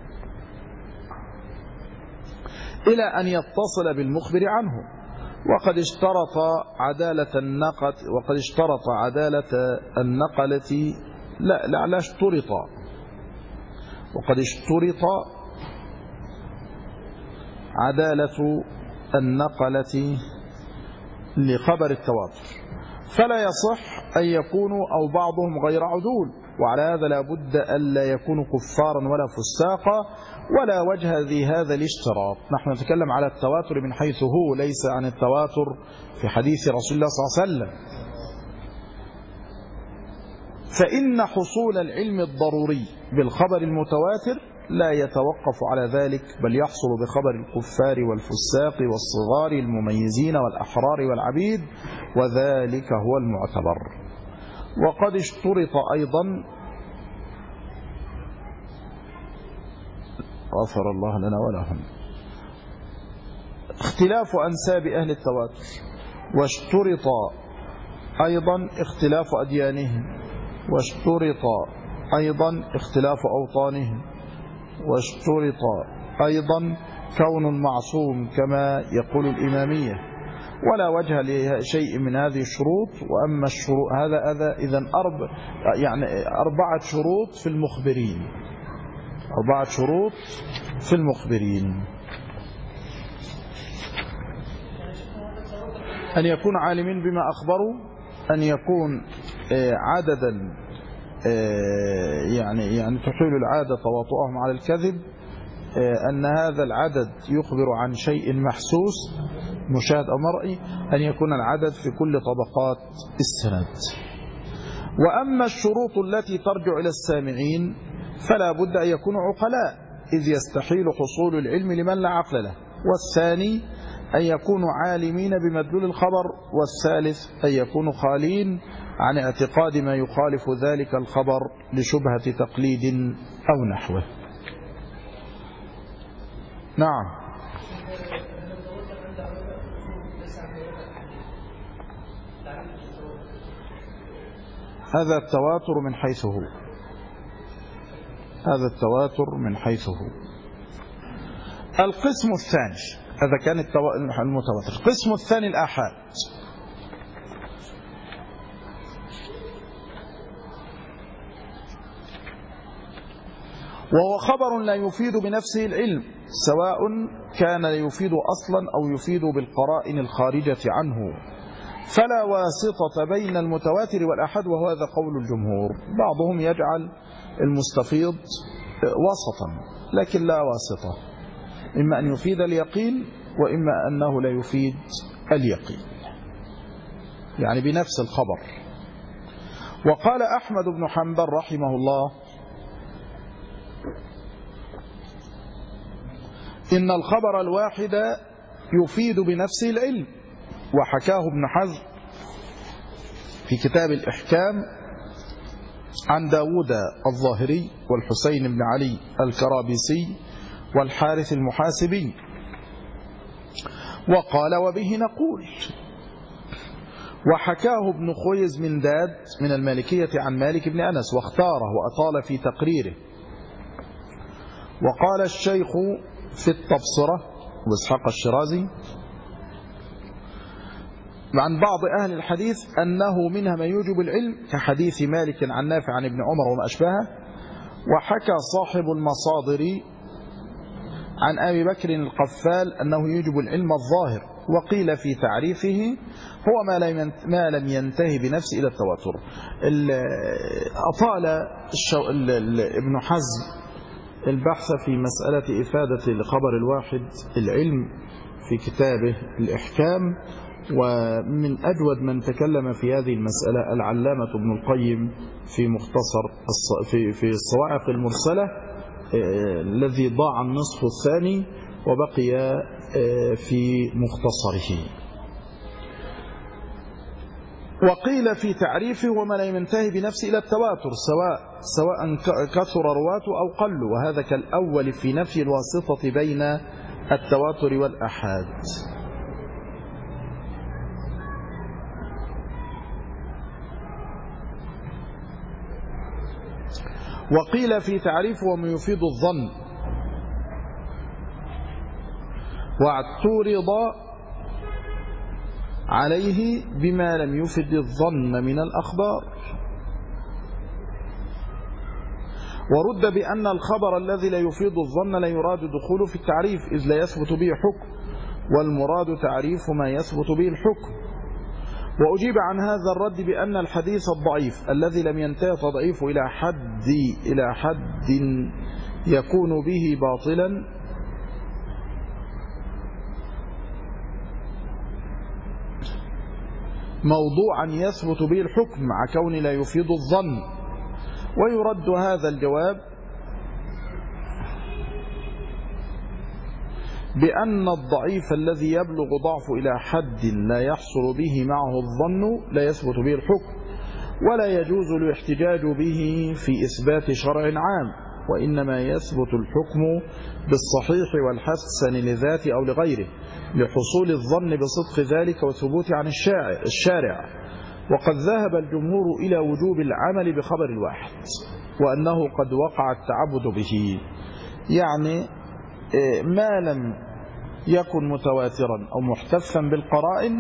S2: إلى أن يتصل بالمخبر عنه. وقد اشترط عدالة النقلة لا اشترط، وقد اشترط
S1: عدالة النقلة لخبر التواتر، فلا يصح أن يكونوا أو بعضهم غير عدول، وعلى هذا لا بد ألا يكونوا كفارا ولا فساقا ولا وجه هذا الاشتراط. نحن نتكلم على التواتر من حيث هو، ليس عن التواتر في حديث رسول الله صلى الله عليه وسلم. فإن حصول العلم الضروري بالخبر المتواتر لا يتوقف على ذلك، بل يحصل بخبر الكفار والفساق والصغار المميزين والأحرار والعبيد، وذلك هو المعتبر. وقد اشترط أيضا، غفر الله لنا ولهم، اختلاف أنساب أهل التواتر، واشترط أيضا اختلاف أديانهم، واشترط أيضا اختلاف أوطانهم، واشترط أيضا كون المعصوم كما يقول الإمامية، ولا وجه لشيء من هذه الشروط. وأما الشروط هذا إذن أربعة شروط في المخبرين، أربعة شروط في المخبرين: أن يكون عالمين بما أخبروا، أن يكون عددا يعني تحيل العادة تواطؤهم على الكذب، أن هذا العدد يخبر عن شيء محسوس مشاهد أو مرئي، أن يكون العدد في كل طبقات السند. وأما الشروط التي ترجع إلى السامعين فلا بد أن يكونوا عقلاء، إذ يستحيل حصول العلم لمن لا عقل له. والثاني أن يكونوا عالمين بمدلول الخبر. والثالث أن يكونوا خالين عن اعتقاد ما يخالف ذلك الخبر لشبهة تقليد أو نحوه. نعم. هذا التواتر من حيث هو، هذا التواتر من حيث هو. القسم الثاني، هذا كان المتواتر. القسم الثاني الآحاد، وهو خبر لا يفيد بنفسه العلم، سواء كان لا يفيد أصلا أو يفيد بالقرائن الخارجة عنه، فلا واسطة بين المتواتر والآحاد، وهو هذا قول الجمهور. بعضهم يجعل المستفيض وسطا، لكن لا واسطة، إما أن يفيد اليقين وإما أنه لا يفيد اليقين، يعني بنفس الخبر. وقال أحمد بن حنبل رحمه الله: إن الخبر الواحد يفيد بنفسه العلم. وحكاه ابن حزم في كتاب الإحكام عن داود الظاهري والحسين بن علي الكرابيسي والحارث المحاسبي، وقال: وبه نقول. وحكاه ابن خويز من داد من المالكية عن مالك بن أنس، واختاره وأطال في تقريره. وقال الشيخ في التبصرة وإسحاق الشرازي عن بعض أهل الحديث أنه منها ما يوجب العلم، كحديث مالك عن نافع عن ابن عمر وما أشبهه. وحكى صاحب المصادر عن أبي بكر القفال أنه يوجب العلم الظاهر، وقيل في تعريفه هو ما لم ينتهي بنفسه إلى التواتر. أطال ابن حزم البحث في مسألة إفادة الخبر الواحد العلم في كتابه الإحكام، ومن أجود من تكلم في هذه المسألة العلامة ابن القيم في مختصر في الصواعق المرسلة، الذي ضاع النصف الثاني وبقي في مختصره. وقيل في تعريفه وما لا ينتهي بنفسه إلى التواتر، سواء كثر رواته أو قلوا، وهذا كالأول في نفي الواسطة بين التواتر والأحاد. وقيل في تعريفه وما يفيد الظن، واعترض عليه بما لم يفد الظن من الأخبار. ورد بأن الخبر الذي لا يفيد الظن لا يراد دخوله في التعريف إذ لا يثبت به حكم، والمراد تعريف ما يثبت به الحكم. وأجيب عن هذا الرد بأن الحديث الضعيف الذي لم ينتهي تضعيفه إلى حد يكون به باطلا موضوعا يثبت به الحكم مع كون لا يفيد الظن. ويرد هذا الجواب بأن الضعيف الذي يبلغ ضعفه إلى حد لا يحصل به معه الظن لا يثبت به الحكم، ولا يجوز الاحتجاج به في إثبات شرع عام، وإنما يثبت الحكم بالصحيح والحسن لذاته أو لغيره لحصول الظن بصدق ذلك وثبوته عن الشارع. وقد ذهب الجمهور إلى وجوب العمل بخبر الواحد، وأنه قد وقع التعبد به، يعني ما لم يكن متواترا أو محتفا بالقرائن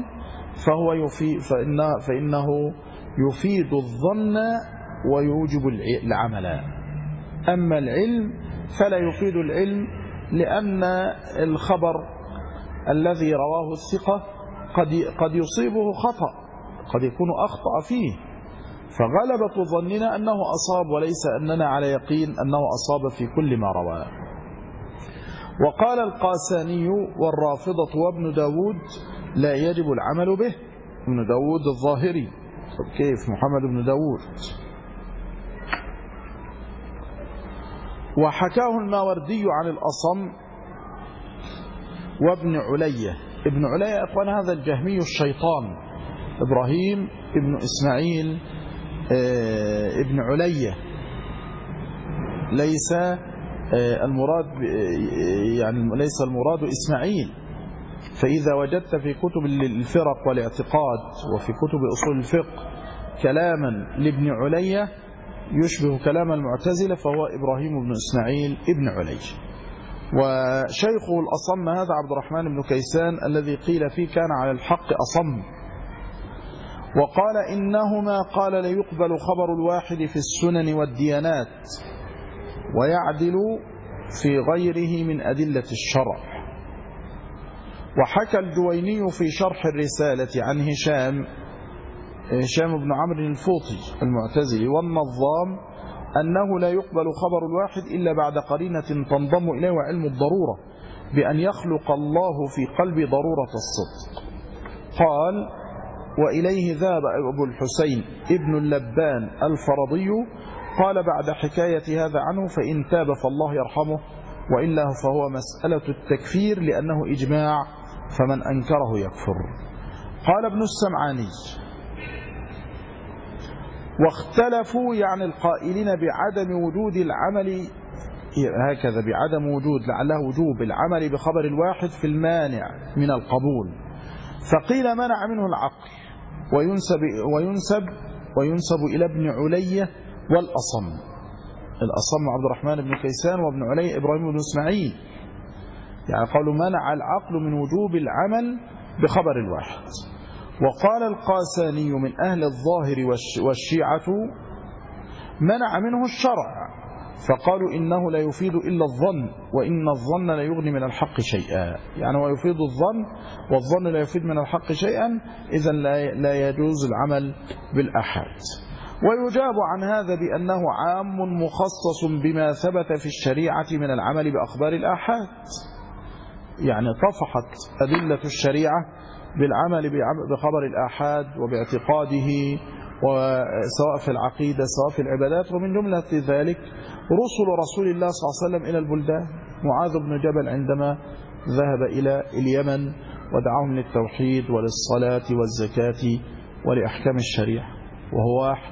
S1: فإنه يفيد الظن ويوجب العمل. أما العلم فلا يفيد العلم، لأن الخبر الذي رواه الثقة قد يصيبه خطأ، قد يكون أخطأ فيه، فغلبة ظننا أنه أصاب وليس أننا على يقين أنه أصاب في كل ما رواه. وقال القاساني والرافضة وابن داود لا يجب العمل به. ابن داود الظاهري، كيف محمد بن داود؟ وحكاه الماوردي عن الأصم وابن علية. ابن علية أخوان هذا الجهمي الشيطان، إبراهيم ابن إسماعيل ابن علية، ليس المراد يعني ليس المراد إسماعيل. فإذا وجدت في كتب الفرق والاعتقاد وفي كتب أصول الفقه كلاما لابن علية يشبه كلام المعتزلة فهو إبراهيم بن إسماعيل ابن علية. وشيخه الأصم هذا عبد الرحمن بن كيسان الذي قيل فيه كان على الحق أصم. وقال إنهما قال لا يقبل خبر الواحد في السنن والديانات ويعدل في غيره من أدلة الشرع. وحكى الجويني في شرح الرسالة عن هشام بن عمرو الفوطي المعتزلي والنظام أنه لا يقبل خبر الواحد إلا بعد قرينة تنضم إليه وعلم الضرورة بأن يخلق الله في قلب ضرورة الصدق. قال وإليه ذهب أبو الحسين ابن اللبان الفرضي، قال بعد حكاية هذا عنه فإن تاب فالله يرحمه وإلا فهو مسألة التكفير لأنه إجماع فمن أنكره يكفر. قال ابن السمعاني واختلفوا يعني القائلين بعدم وجود العمل هكذا بعدم وجود لعله وجوب العمل بخبر الواحد في المانع من القبول، فقيل منع منه العقل وينسب إلى ابن علية والأصم. الأصم عبد الرحمن بن كيسان وابن علية إبراهيم بن إسماعيل، يعني قالوا منع العقل من وجوب العمل بخبر الواحد. وقال القاساني من أهل الظاهر والشيعة منع منه الشرع، فقالوا إنه لا يفيد إلا الظن وإن الظن لا يغني من الحق شيئا، يعني ويفيد الظن والظن لا يفيد من الحق شيئا، إذن لا يجوز العمل بالآحاد. ويجاب عن هذا بأنه عام مخصص بما ثبت في الشريعة من العمل بأخبار الآحاد، يعني طفحت أدلة الشريعة بالعمل بخبر الآحاد وباعتقاده، وسواء في العقيدة سواء في العبادات. ومن جملة ذلك رسل رسول الله صلى الله عليه وسلم إلى البلدان. معاذ بن جبل عندما ذهب إلى اليمن ودعاهم للتوحيد وللصلاة والزكاة ولأحكام الشريعة وهو واحد.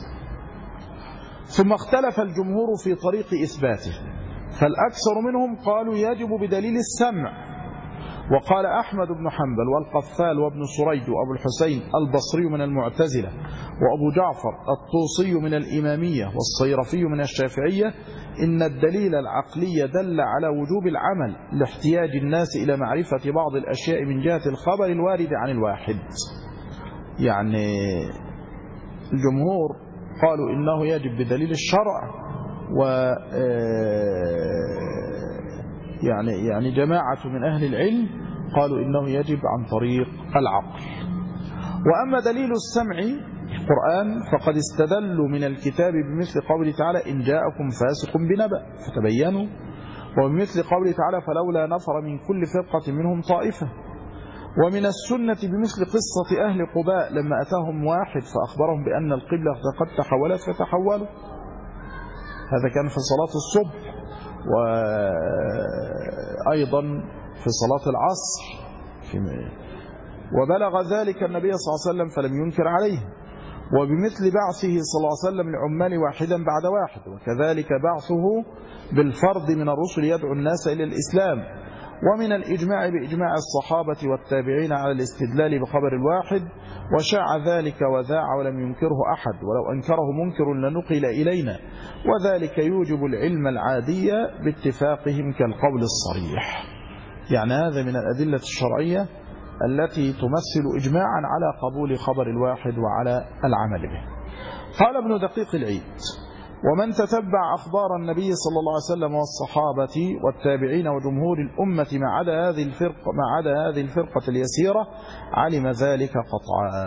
S1: ثم اختلف الجمهور في طريق إثباته، فالأكثر منهم قالوا يجب بدليل السمع، وقال أحمد بن حنبل والقفال وابن سريج وأبو الحسين البصري من المعتزلة وأبو جعفر الطوسي من الإمامية والصيرفي من الشافعية إن الدليل العقلي دل على وجوب العمل لاحتياج الناس إلى معرفة بعض الأشياء من جهة الخبر الوارد عن الواحد. يعني الجمهور قالوا إنه يجب بدليل الشرع و يعني جماعة من أهل العلم قالوا إنه يجب عن طريق العقل. وأما دليل السمع القرآن فقد استدلوا من الكتاب بمثل قوله تعالى إن جاءكم فاسق بنبأ فتبينوا، وبمثل قوله تعالى فلولا نفر من كل فرقة منهم طائفة، ومن السنة بمثل قصة أهل قباء لما أتاهم واحد فأخبرهم بأن القبلة قد تحولت فتحولوا، هذا كان في صلاة الصبح، وأيضا في صلاة العصر وبلغ ذلك النبي صلى الله عليه وسلم فلم ينكر عليه، وبمثل بعثه صلى الله عليه وسلم العمال واحدا بعد واحد، وكذلك بعثه بالفرد من الرسل يدعو الناس إلى الإسلام، ومن الإجماع بإجماع الصحابة والتابعين على الاستدلال بخبر الواحد، وشاع ذلك وذاع ولم ينكره أحد، ولو أنكره منكر لنقل إلينا، وذلك يوجب العلم العادي باتفاقهم كالقول الصريح. يعني هذا من الأدلة الشرعية التي تمثل إجماعا على قبول خبر الواحد وعلى العمل به. قال ابن دقيق العيد ومن تتبع أخبار النبي صلى الله عليه وسلم والصحابة والتابعين وجمهور الأمة ما عدا هذه الفرقة اليسيرة علم ذلك قطعا.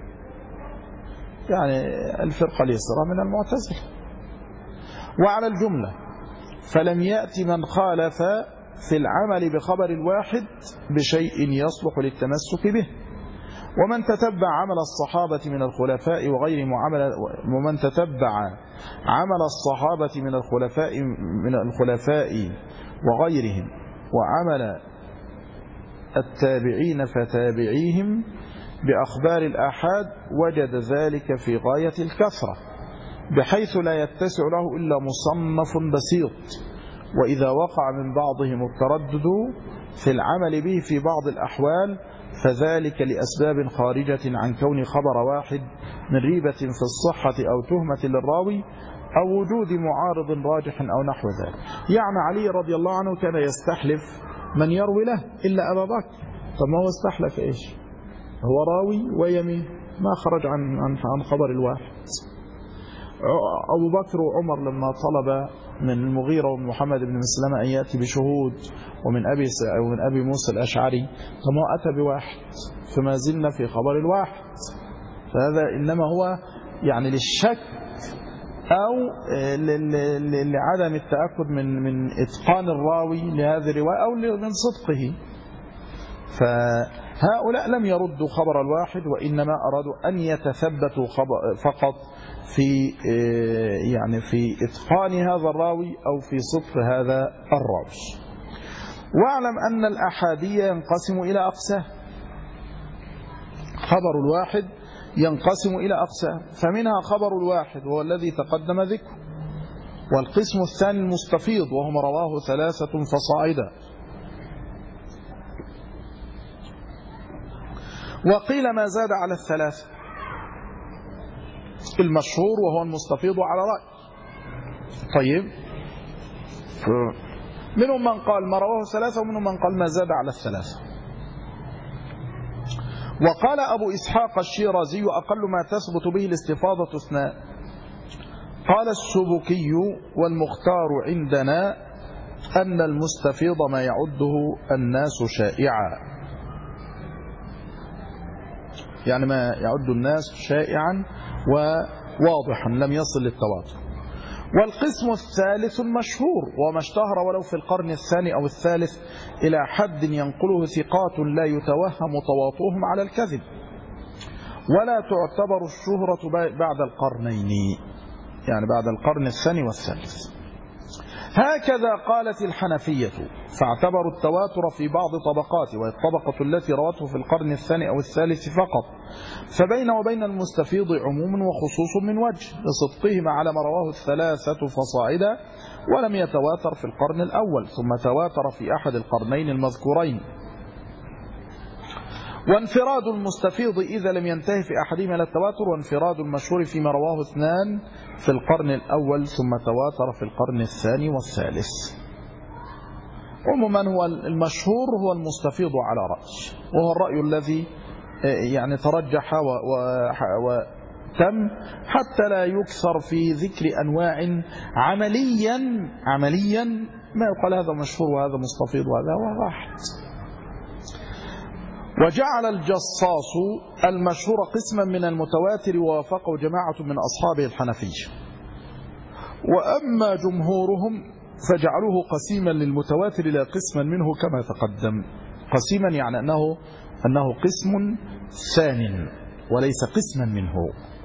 S1: يعني الفرقة اليسيرة من المعتزلة. وعلى الجملة فلم يأتي من خالف في العمل بخبر الواحد بشيء يصلح للتمسك به. ومن تتبع عمل الصحابة من الخلفاء وغيرهم ومن تتبع عمل الصحابة من الخلفاء وغيرهم وعمل التابعين فتابعيهم بأخبار الآحاد وجد ذلك في غاية الكثرة بحيث لا يتسع له إلا مصنف بسيط، وإذا وقع من بعضهم التردد في العمل به في بعض الأحوال فذلك لأسباب خارجة عن كون خبر واحد من ريبة في الصحة أو تهمة للراوي أو وجود معارض راجح أو نحو ذلك. يعني علي رضي الله عنه كان يستحلف من يروي له إلا أبا بكر. طب ما هو استحلف إيش؟ هو راوي ويمين ما خرج عن خبر الواحد. أبو بكر وعمر لما طلب من المغيرة ومحمد بن مسلمة أن يأتي بشهود ومن أبي موسى الأشعري فما أتى بواحد، فما زلنا في خبر الواحد. فهذا إنما هو يعني للشك أو لعدم التأكد من إتقان الراوي لهذه الرواية أو من صدقه. فهؤلاء لم يردوا خبر الواحد وإنما أرادوا أن يتثبتوا فقط في إتقان هذا الراوي أو في صدق هذا الراوي. واعلم أن الأحادية ينقسم إلى أقسام. خبر الواحد ينقسم إلى أقسام، فمنها خبر الواحد وهو الذي تقدم ذكره، والقسم الثاني المستفيض وهو ما رواه 3 فصاعدا. وقيل ما زاد على 3 المشهور وهو المستفيض على رأي. طيب منهم من قال ما رواه 3 ومنهم من قال ما زاد على 3. وقال أبو إسحاق الشيرازي أقل ما تثبت به الاستفاضة 2. قال السبكي والمختار عندنا أن المستفيض ما يعده الناس شائعا، يعني ما يعد الناس شائعا وواضحا لم يصل للتواتر. والقسم الثالث المشهور وما اشتهر ولو في القرن الثاني أو الثالث إلى حد ينقله ثقات لا يتوهم تواطؤهم على الكذب، ولا تعتبر الشهرة بعد القرنين، يعني بعد القرن الثاني والثالث. هكذا قالت الحنفية، فاعتبروا التواتر في بعض طبقاته، وهي الطبقة التي روته في القرن الثاني أو الثالث فقط، فبين وبين المستفيض عموم وخصوص من وجه لصدقهما على ما رواه 3 فصاعدا، ولم يتواتر في القرن الأول ثم تواتر في أحد القرنين المذكورين. وانفراد المستفيض إذا لم ينتهي في أحدهما إلى التواتر، وانفراد المشهور فيما رواه 2 في القرن الأول ثم تواتر في القرن الثاني والثالث. عموما هو المشهور هو المستفيض على رأي، وهو الرأي الذي يعني ترجح تم حتى لا يكثر في ذكر أنواع عمليا ما يقال هذا مشهور وهذا مستفيض وهذا هو واحد. وجعل الجصاص المشهور قسما من المتواتر ووافقه جماعة من أصحابه الحنفية. وأما جمهورهم فجعلوه قسيما للمتواتر لا قسما منه كما تقدم. قسيما يعني أنه قسم ثان وليس قسما منه.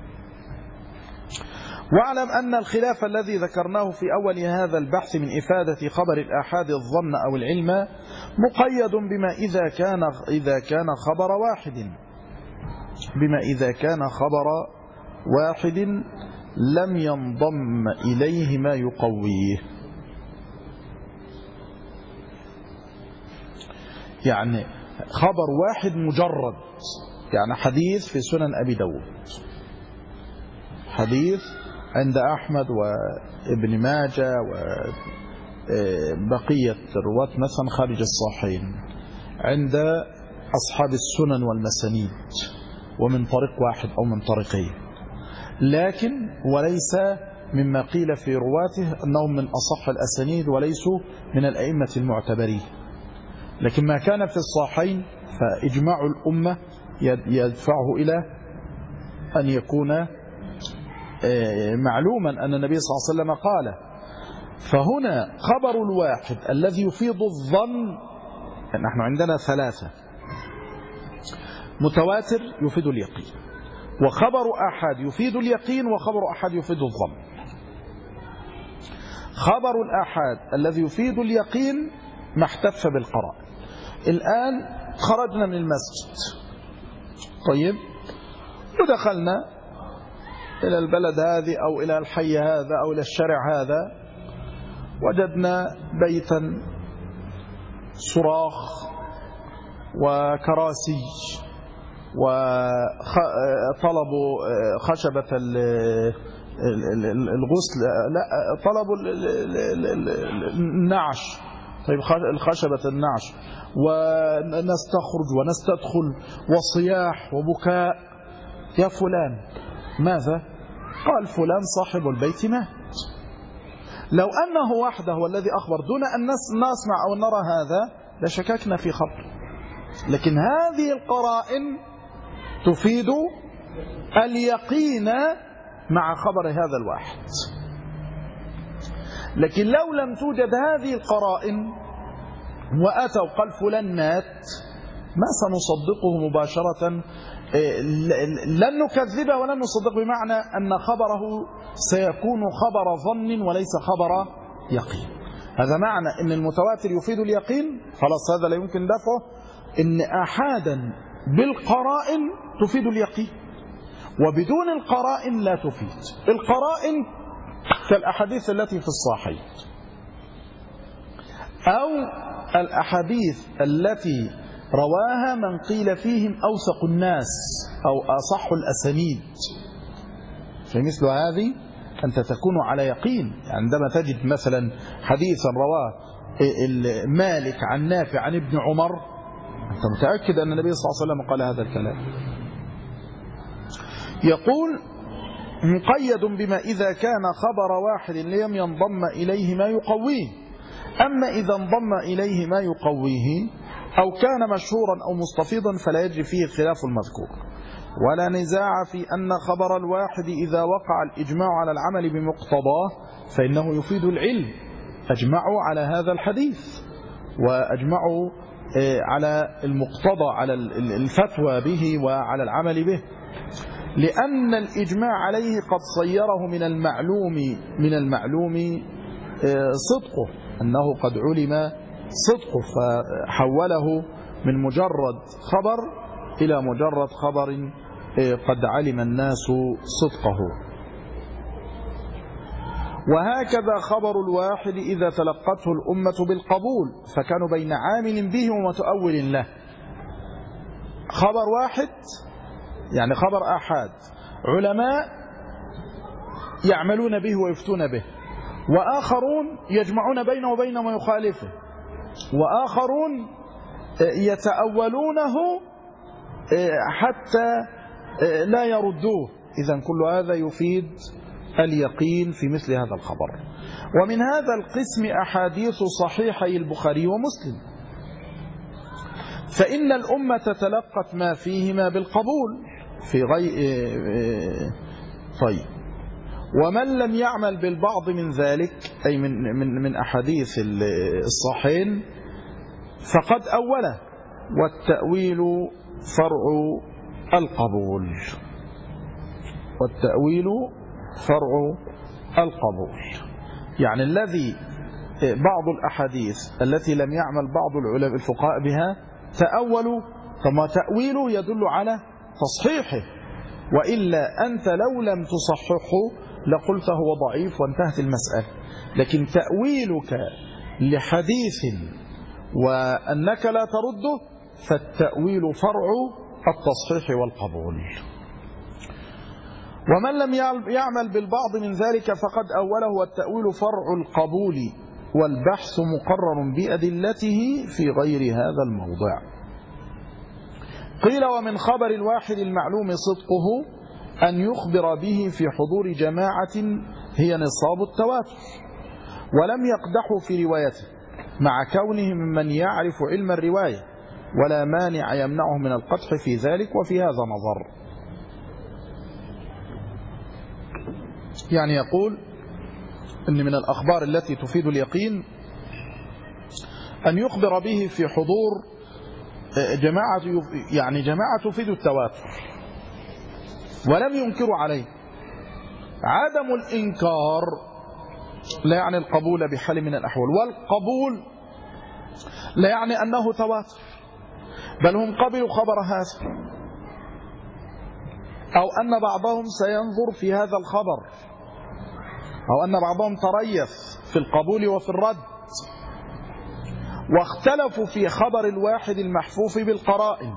S1: واعلم أن الخلاف الذي ذكرناه في أول هذا البحث من إفادة خبر الآحاد الظن أو العلم مقيد بما إذا كان خبر واحد لم ينضم إليه ما يقويه. يعني خبر واحد مجرد، يعني حديث في سنن أبي داود، حديث عند أحمد وابن ماجه وبقية الرواة مثلا خارج الصحيحين، عند أصحاب السنن والمسانيد ومن طريق واحد أو من طريقين، لكن وليس مما قيل في رواته أنهم من أصح الأسانيد وليسوا من الأئمة المعتبرين. لكن ما كان في الصحيحين فإجماع الأمة يدفعه إلى أن يكون معلوما أن النبي صلى الله عليه وسلم قال. فهنا خبر الواحد الذي يفيض الظن، نحن عندنا ثلاثة: متواتر يفيد اليقين، وخبر أحد يفيد اليقين، وخبر أحد يفيد الظن. خبر الأحد الذي يفيد اليقين ما احتف بالقرائن. الآن خرجنا من المسجد، طيب، ودخلنا إلى البلد هذه أو إلى الحي هذا أو إلى الشارع هذا، وجدنا بيتا صراخ وكراسي، وطلبوا خشبة الغسل، لا طلبوا النعش، طيب خشبة النعش، وناس تخرج وناس تدخل وصياح وبكاء. يا فلان ماذا؟ قال فلان صاحب البيت مات. لو أنه وحده هو الذي أخبر دون أن نسمع أو نرى هذا لشككنا في خبر، لكن هذه القرائن تفيد اليقين مع خبر هذا الواحد. لكن لو لم توجد هذه القرائن وأتوا قال فلان مات، ما سنصدقه مباشرة، لن نكذبه ولن نصدقه، بمعنى أن خبره سيكون خبر ظن وليس خبر يقين. هذا معنى أن المتواتر يفيد اليقين، خلاص هذا لا يمكن دفعه. أن أحادا بالقرائن تفيد اليقين، وبدون القرائن لا تفيد. القرائن كالأحاديث التي في الصحيح، أو الأحاديث التي رواها من قيل فيهم أوثق الناس أو أصح الأسانيد. فمثل هذه أنت تكون على يقين. عندما تجد مثلا حديثا رواه مالك عن نافع عن ابن عمر، أنت متأكد أن النبي صلى الله عليه وسلم قال هذا الكلام. يقول مقيد بما إذا كان خبر واحد لم ينضم إليه ما يقويه. أما إذا انضم إليه ما يقويه أو كان مشهورا أو مستفيضا فلا يجري فيه خلاف المذكور. ولا نزاع في أن خبر الواحد إذا وقع الإجماع على العمل بمقتضاه فإنه يفيد العلم. أجمعوا على هذا الحديث وأجمعوا على المقتضى، على الفتوى به وعلى العمل به، لأن الإجماع عليه قد صيره من المعلوم صدقه، أنه قد علم صدقه، فحوله من مجرد خبر إلى مجرد خبر قد علم الناس صدقه. وهكذا خبر الواحد إذا تلقته الأمة بالقبول فكانوا بين عامل به ومتأول له. خبر واحد يعني خبر أحد، علماء يعملون به ويفتون به، وآخرون يجمعون بينه وبين ما يخالفه، وآخرون يتأولونه حتى لا يردوه، إذن كل هذا يفيد اليقين في مثل هذا الخبر. ومن هذا القسم أحاديث صحيحي البخاري ومسلم، فإن الأمة تلقت ما فيهما بالقبول في طيب. ومن لم يعمل بالبعض من ذلك أي من أحاديث الصحيحين فقد أوله، والتأويل فرع القبول. والتأويل فرع القبول، يعني الذي بعض الأحاديث التي لم يعمل بعض العلماء الفقهاء بها تأولوا، فما تأويله يدل على تصحيحه، وإلا أنت لو لم تصححه لقلت هو ضعيف وانتهت المسألة. لكن تأويلك لحديث وأنك لا ترده فالتأويل فرع التصحيح والقبول. ومن لم يعمل بالبعض من ذلك فقد أوله، والتأويل فرع القبول، والبحث مقرر بأدلته في غير هذا الموضع. قيل ومن خبر الواحد المعلوم صدقه أن يخبر به في حضور جماعة هي نصاب التواتر، ولم يقدحوا في روايته مع كونه ممن يعرف علم الرواية، ولا مانع يمنعه من القدح في ذلك. وفي هذا نظر، يعني يقول أن من الأخبار التي تفيد اليقين أن يخبر به في حضور جماعة، يعني جماعة تفيد التواتر ولم ينكروا عليه. عدم الإنكار لا يعني القبول بحال من الأحوال، والقبول لا يعني أنه تواتر، بل هم قبلوا خبر هذا، أو أن بعضهم سينظر في هذا الخبر، أو أن بعضهم تريث في القبول وفي الرد. واختلفوا في خبر الواحد المحفوف بالقرائن،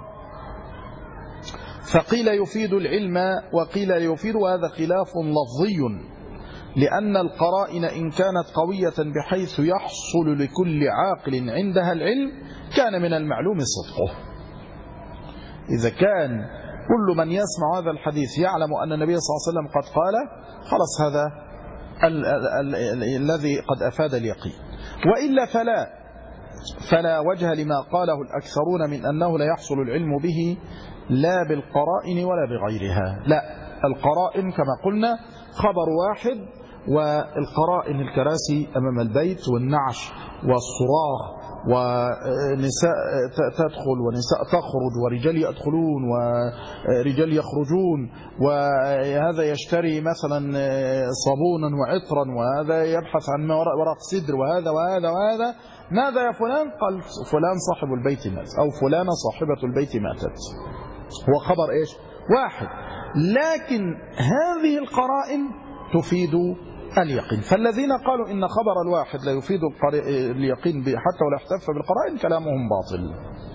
S1: فقيل يفيد العلم وقيل لا يفيد، وهذا خلاف لفظي، لأن القرائن إن كانت قوية بحيث يحصل لكل عاقل عندها العلم كان من المعلوم صدقه. إذا كان كل من يسمع هذا الحديث يعلم أن النبي صلى الله عليه وسلم قد قال، خلاص هذا الذي قد أفاد اليقين. وإلا فلا وجه لما قاله الأكثرون من أنه لا يحصل العلم به لا بالقرائن ولا بغيرها. لا، القرائن كما قلنا خبر واحد، والقرائن الكراسي أمام البيت والنعش والصراخ ونساء تدخل ونساء تخرج ورجال يدخلون ورجال يخرجون، وهذا يشتري مثلا صابونا وعطرا، وهذا يبحث عن ما وراء ورق سدر، وهذا ماذا يا فلان؟ قال فلان صاحب البيت مات، أو فلانة صاحبة البيت ماتت. هو خبر إيش؟ واحد، لكن هذه القرائن تفيد اليقين. فالذين قالوا إن خبر الواحد لا يفيد اليقين حتى ولا احتف بالقرائن كلامهم باطل.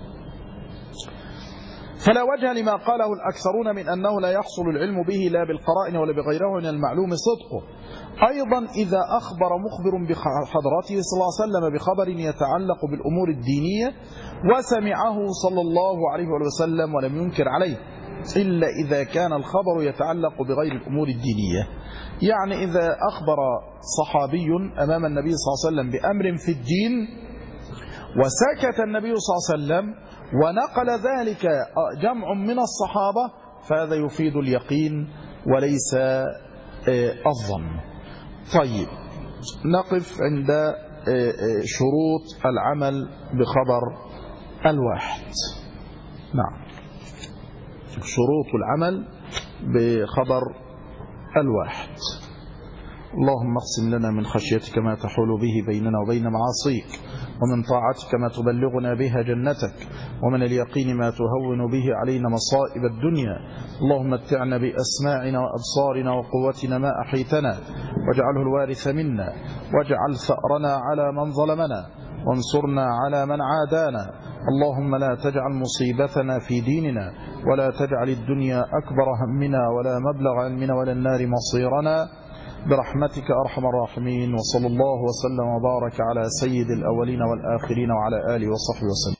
S1: فلا وجه لما قاله الأكثرون من أنه لا يحصل العلم به لا بالقرائن ولا بغيره من المعلوم صدقه. أيضا إذا أخبر مخبر بحضرته صلى الله عليه وسلم بخبر يتعلق بالأمور الدينية وسمعه صلى الله عليه وسلم ولم ينكر عليه، إلا إذا كان الخبر يتعلق بغير الأمور الدينية. يعني إذا أخبر صحابي أمام النبي صلى الله عليه وسلم بأمر في الدين وسكت النبي صلى الله عليه وسلم ونقل ذلك جمع من الصحابة، فهذا يفيد اليقين وليس الظن. طيب، نقف عند شروط العمل بخبر الواحد. نعم، شروط العمل بخبر الواحد. اللهم اقسم لنا من خشيتك ما تحول به بيننا وبين معاصيك، ومن طاعتك ما تبلغنا بها جنتك، ومن اليقين ما تهون به علينا مصائب الدنيا. اللهم متعنا بأسماعنا وأبصارنا وقوتنا ما أحيتنا، واجعله الوارث منا، واجعل ثأرنا على من ظلمنا، وانصرنا على من عادانا. اللهم لا تجعل مصيبتنا في ديننا، ولا تجعل الدنيا أكبر همنا ولا مبلغ علمنا ولا النار مصيرنا، برحمتك أرحم الراحمين. وصلى الله وسلم وبارك على سيد الأولين والآخرين وعلى آله وصحبه وسلم.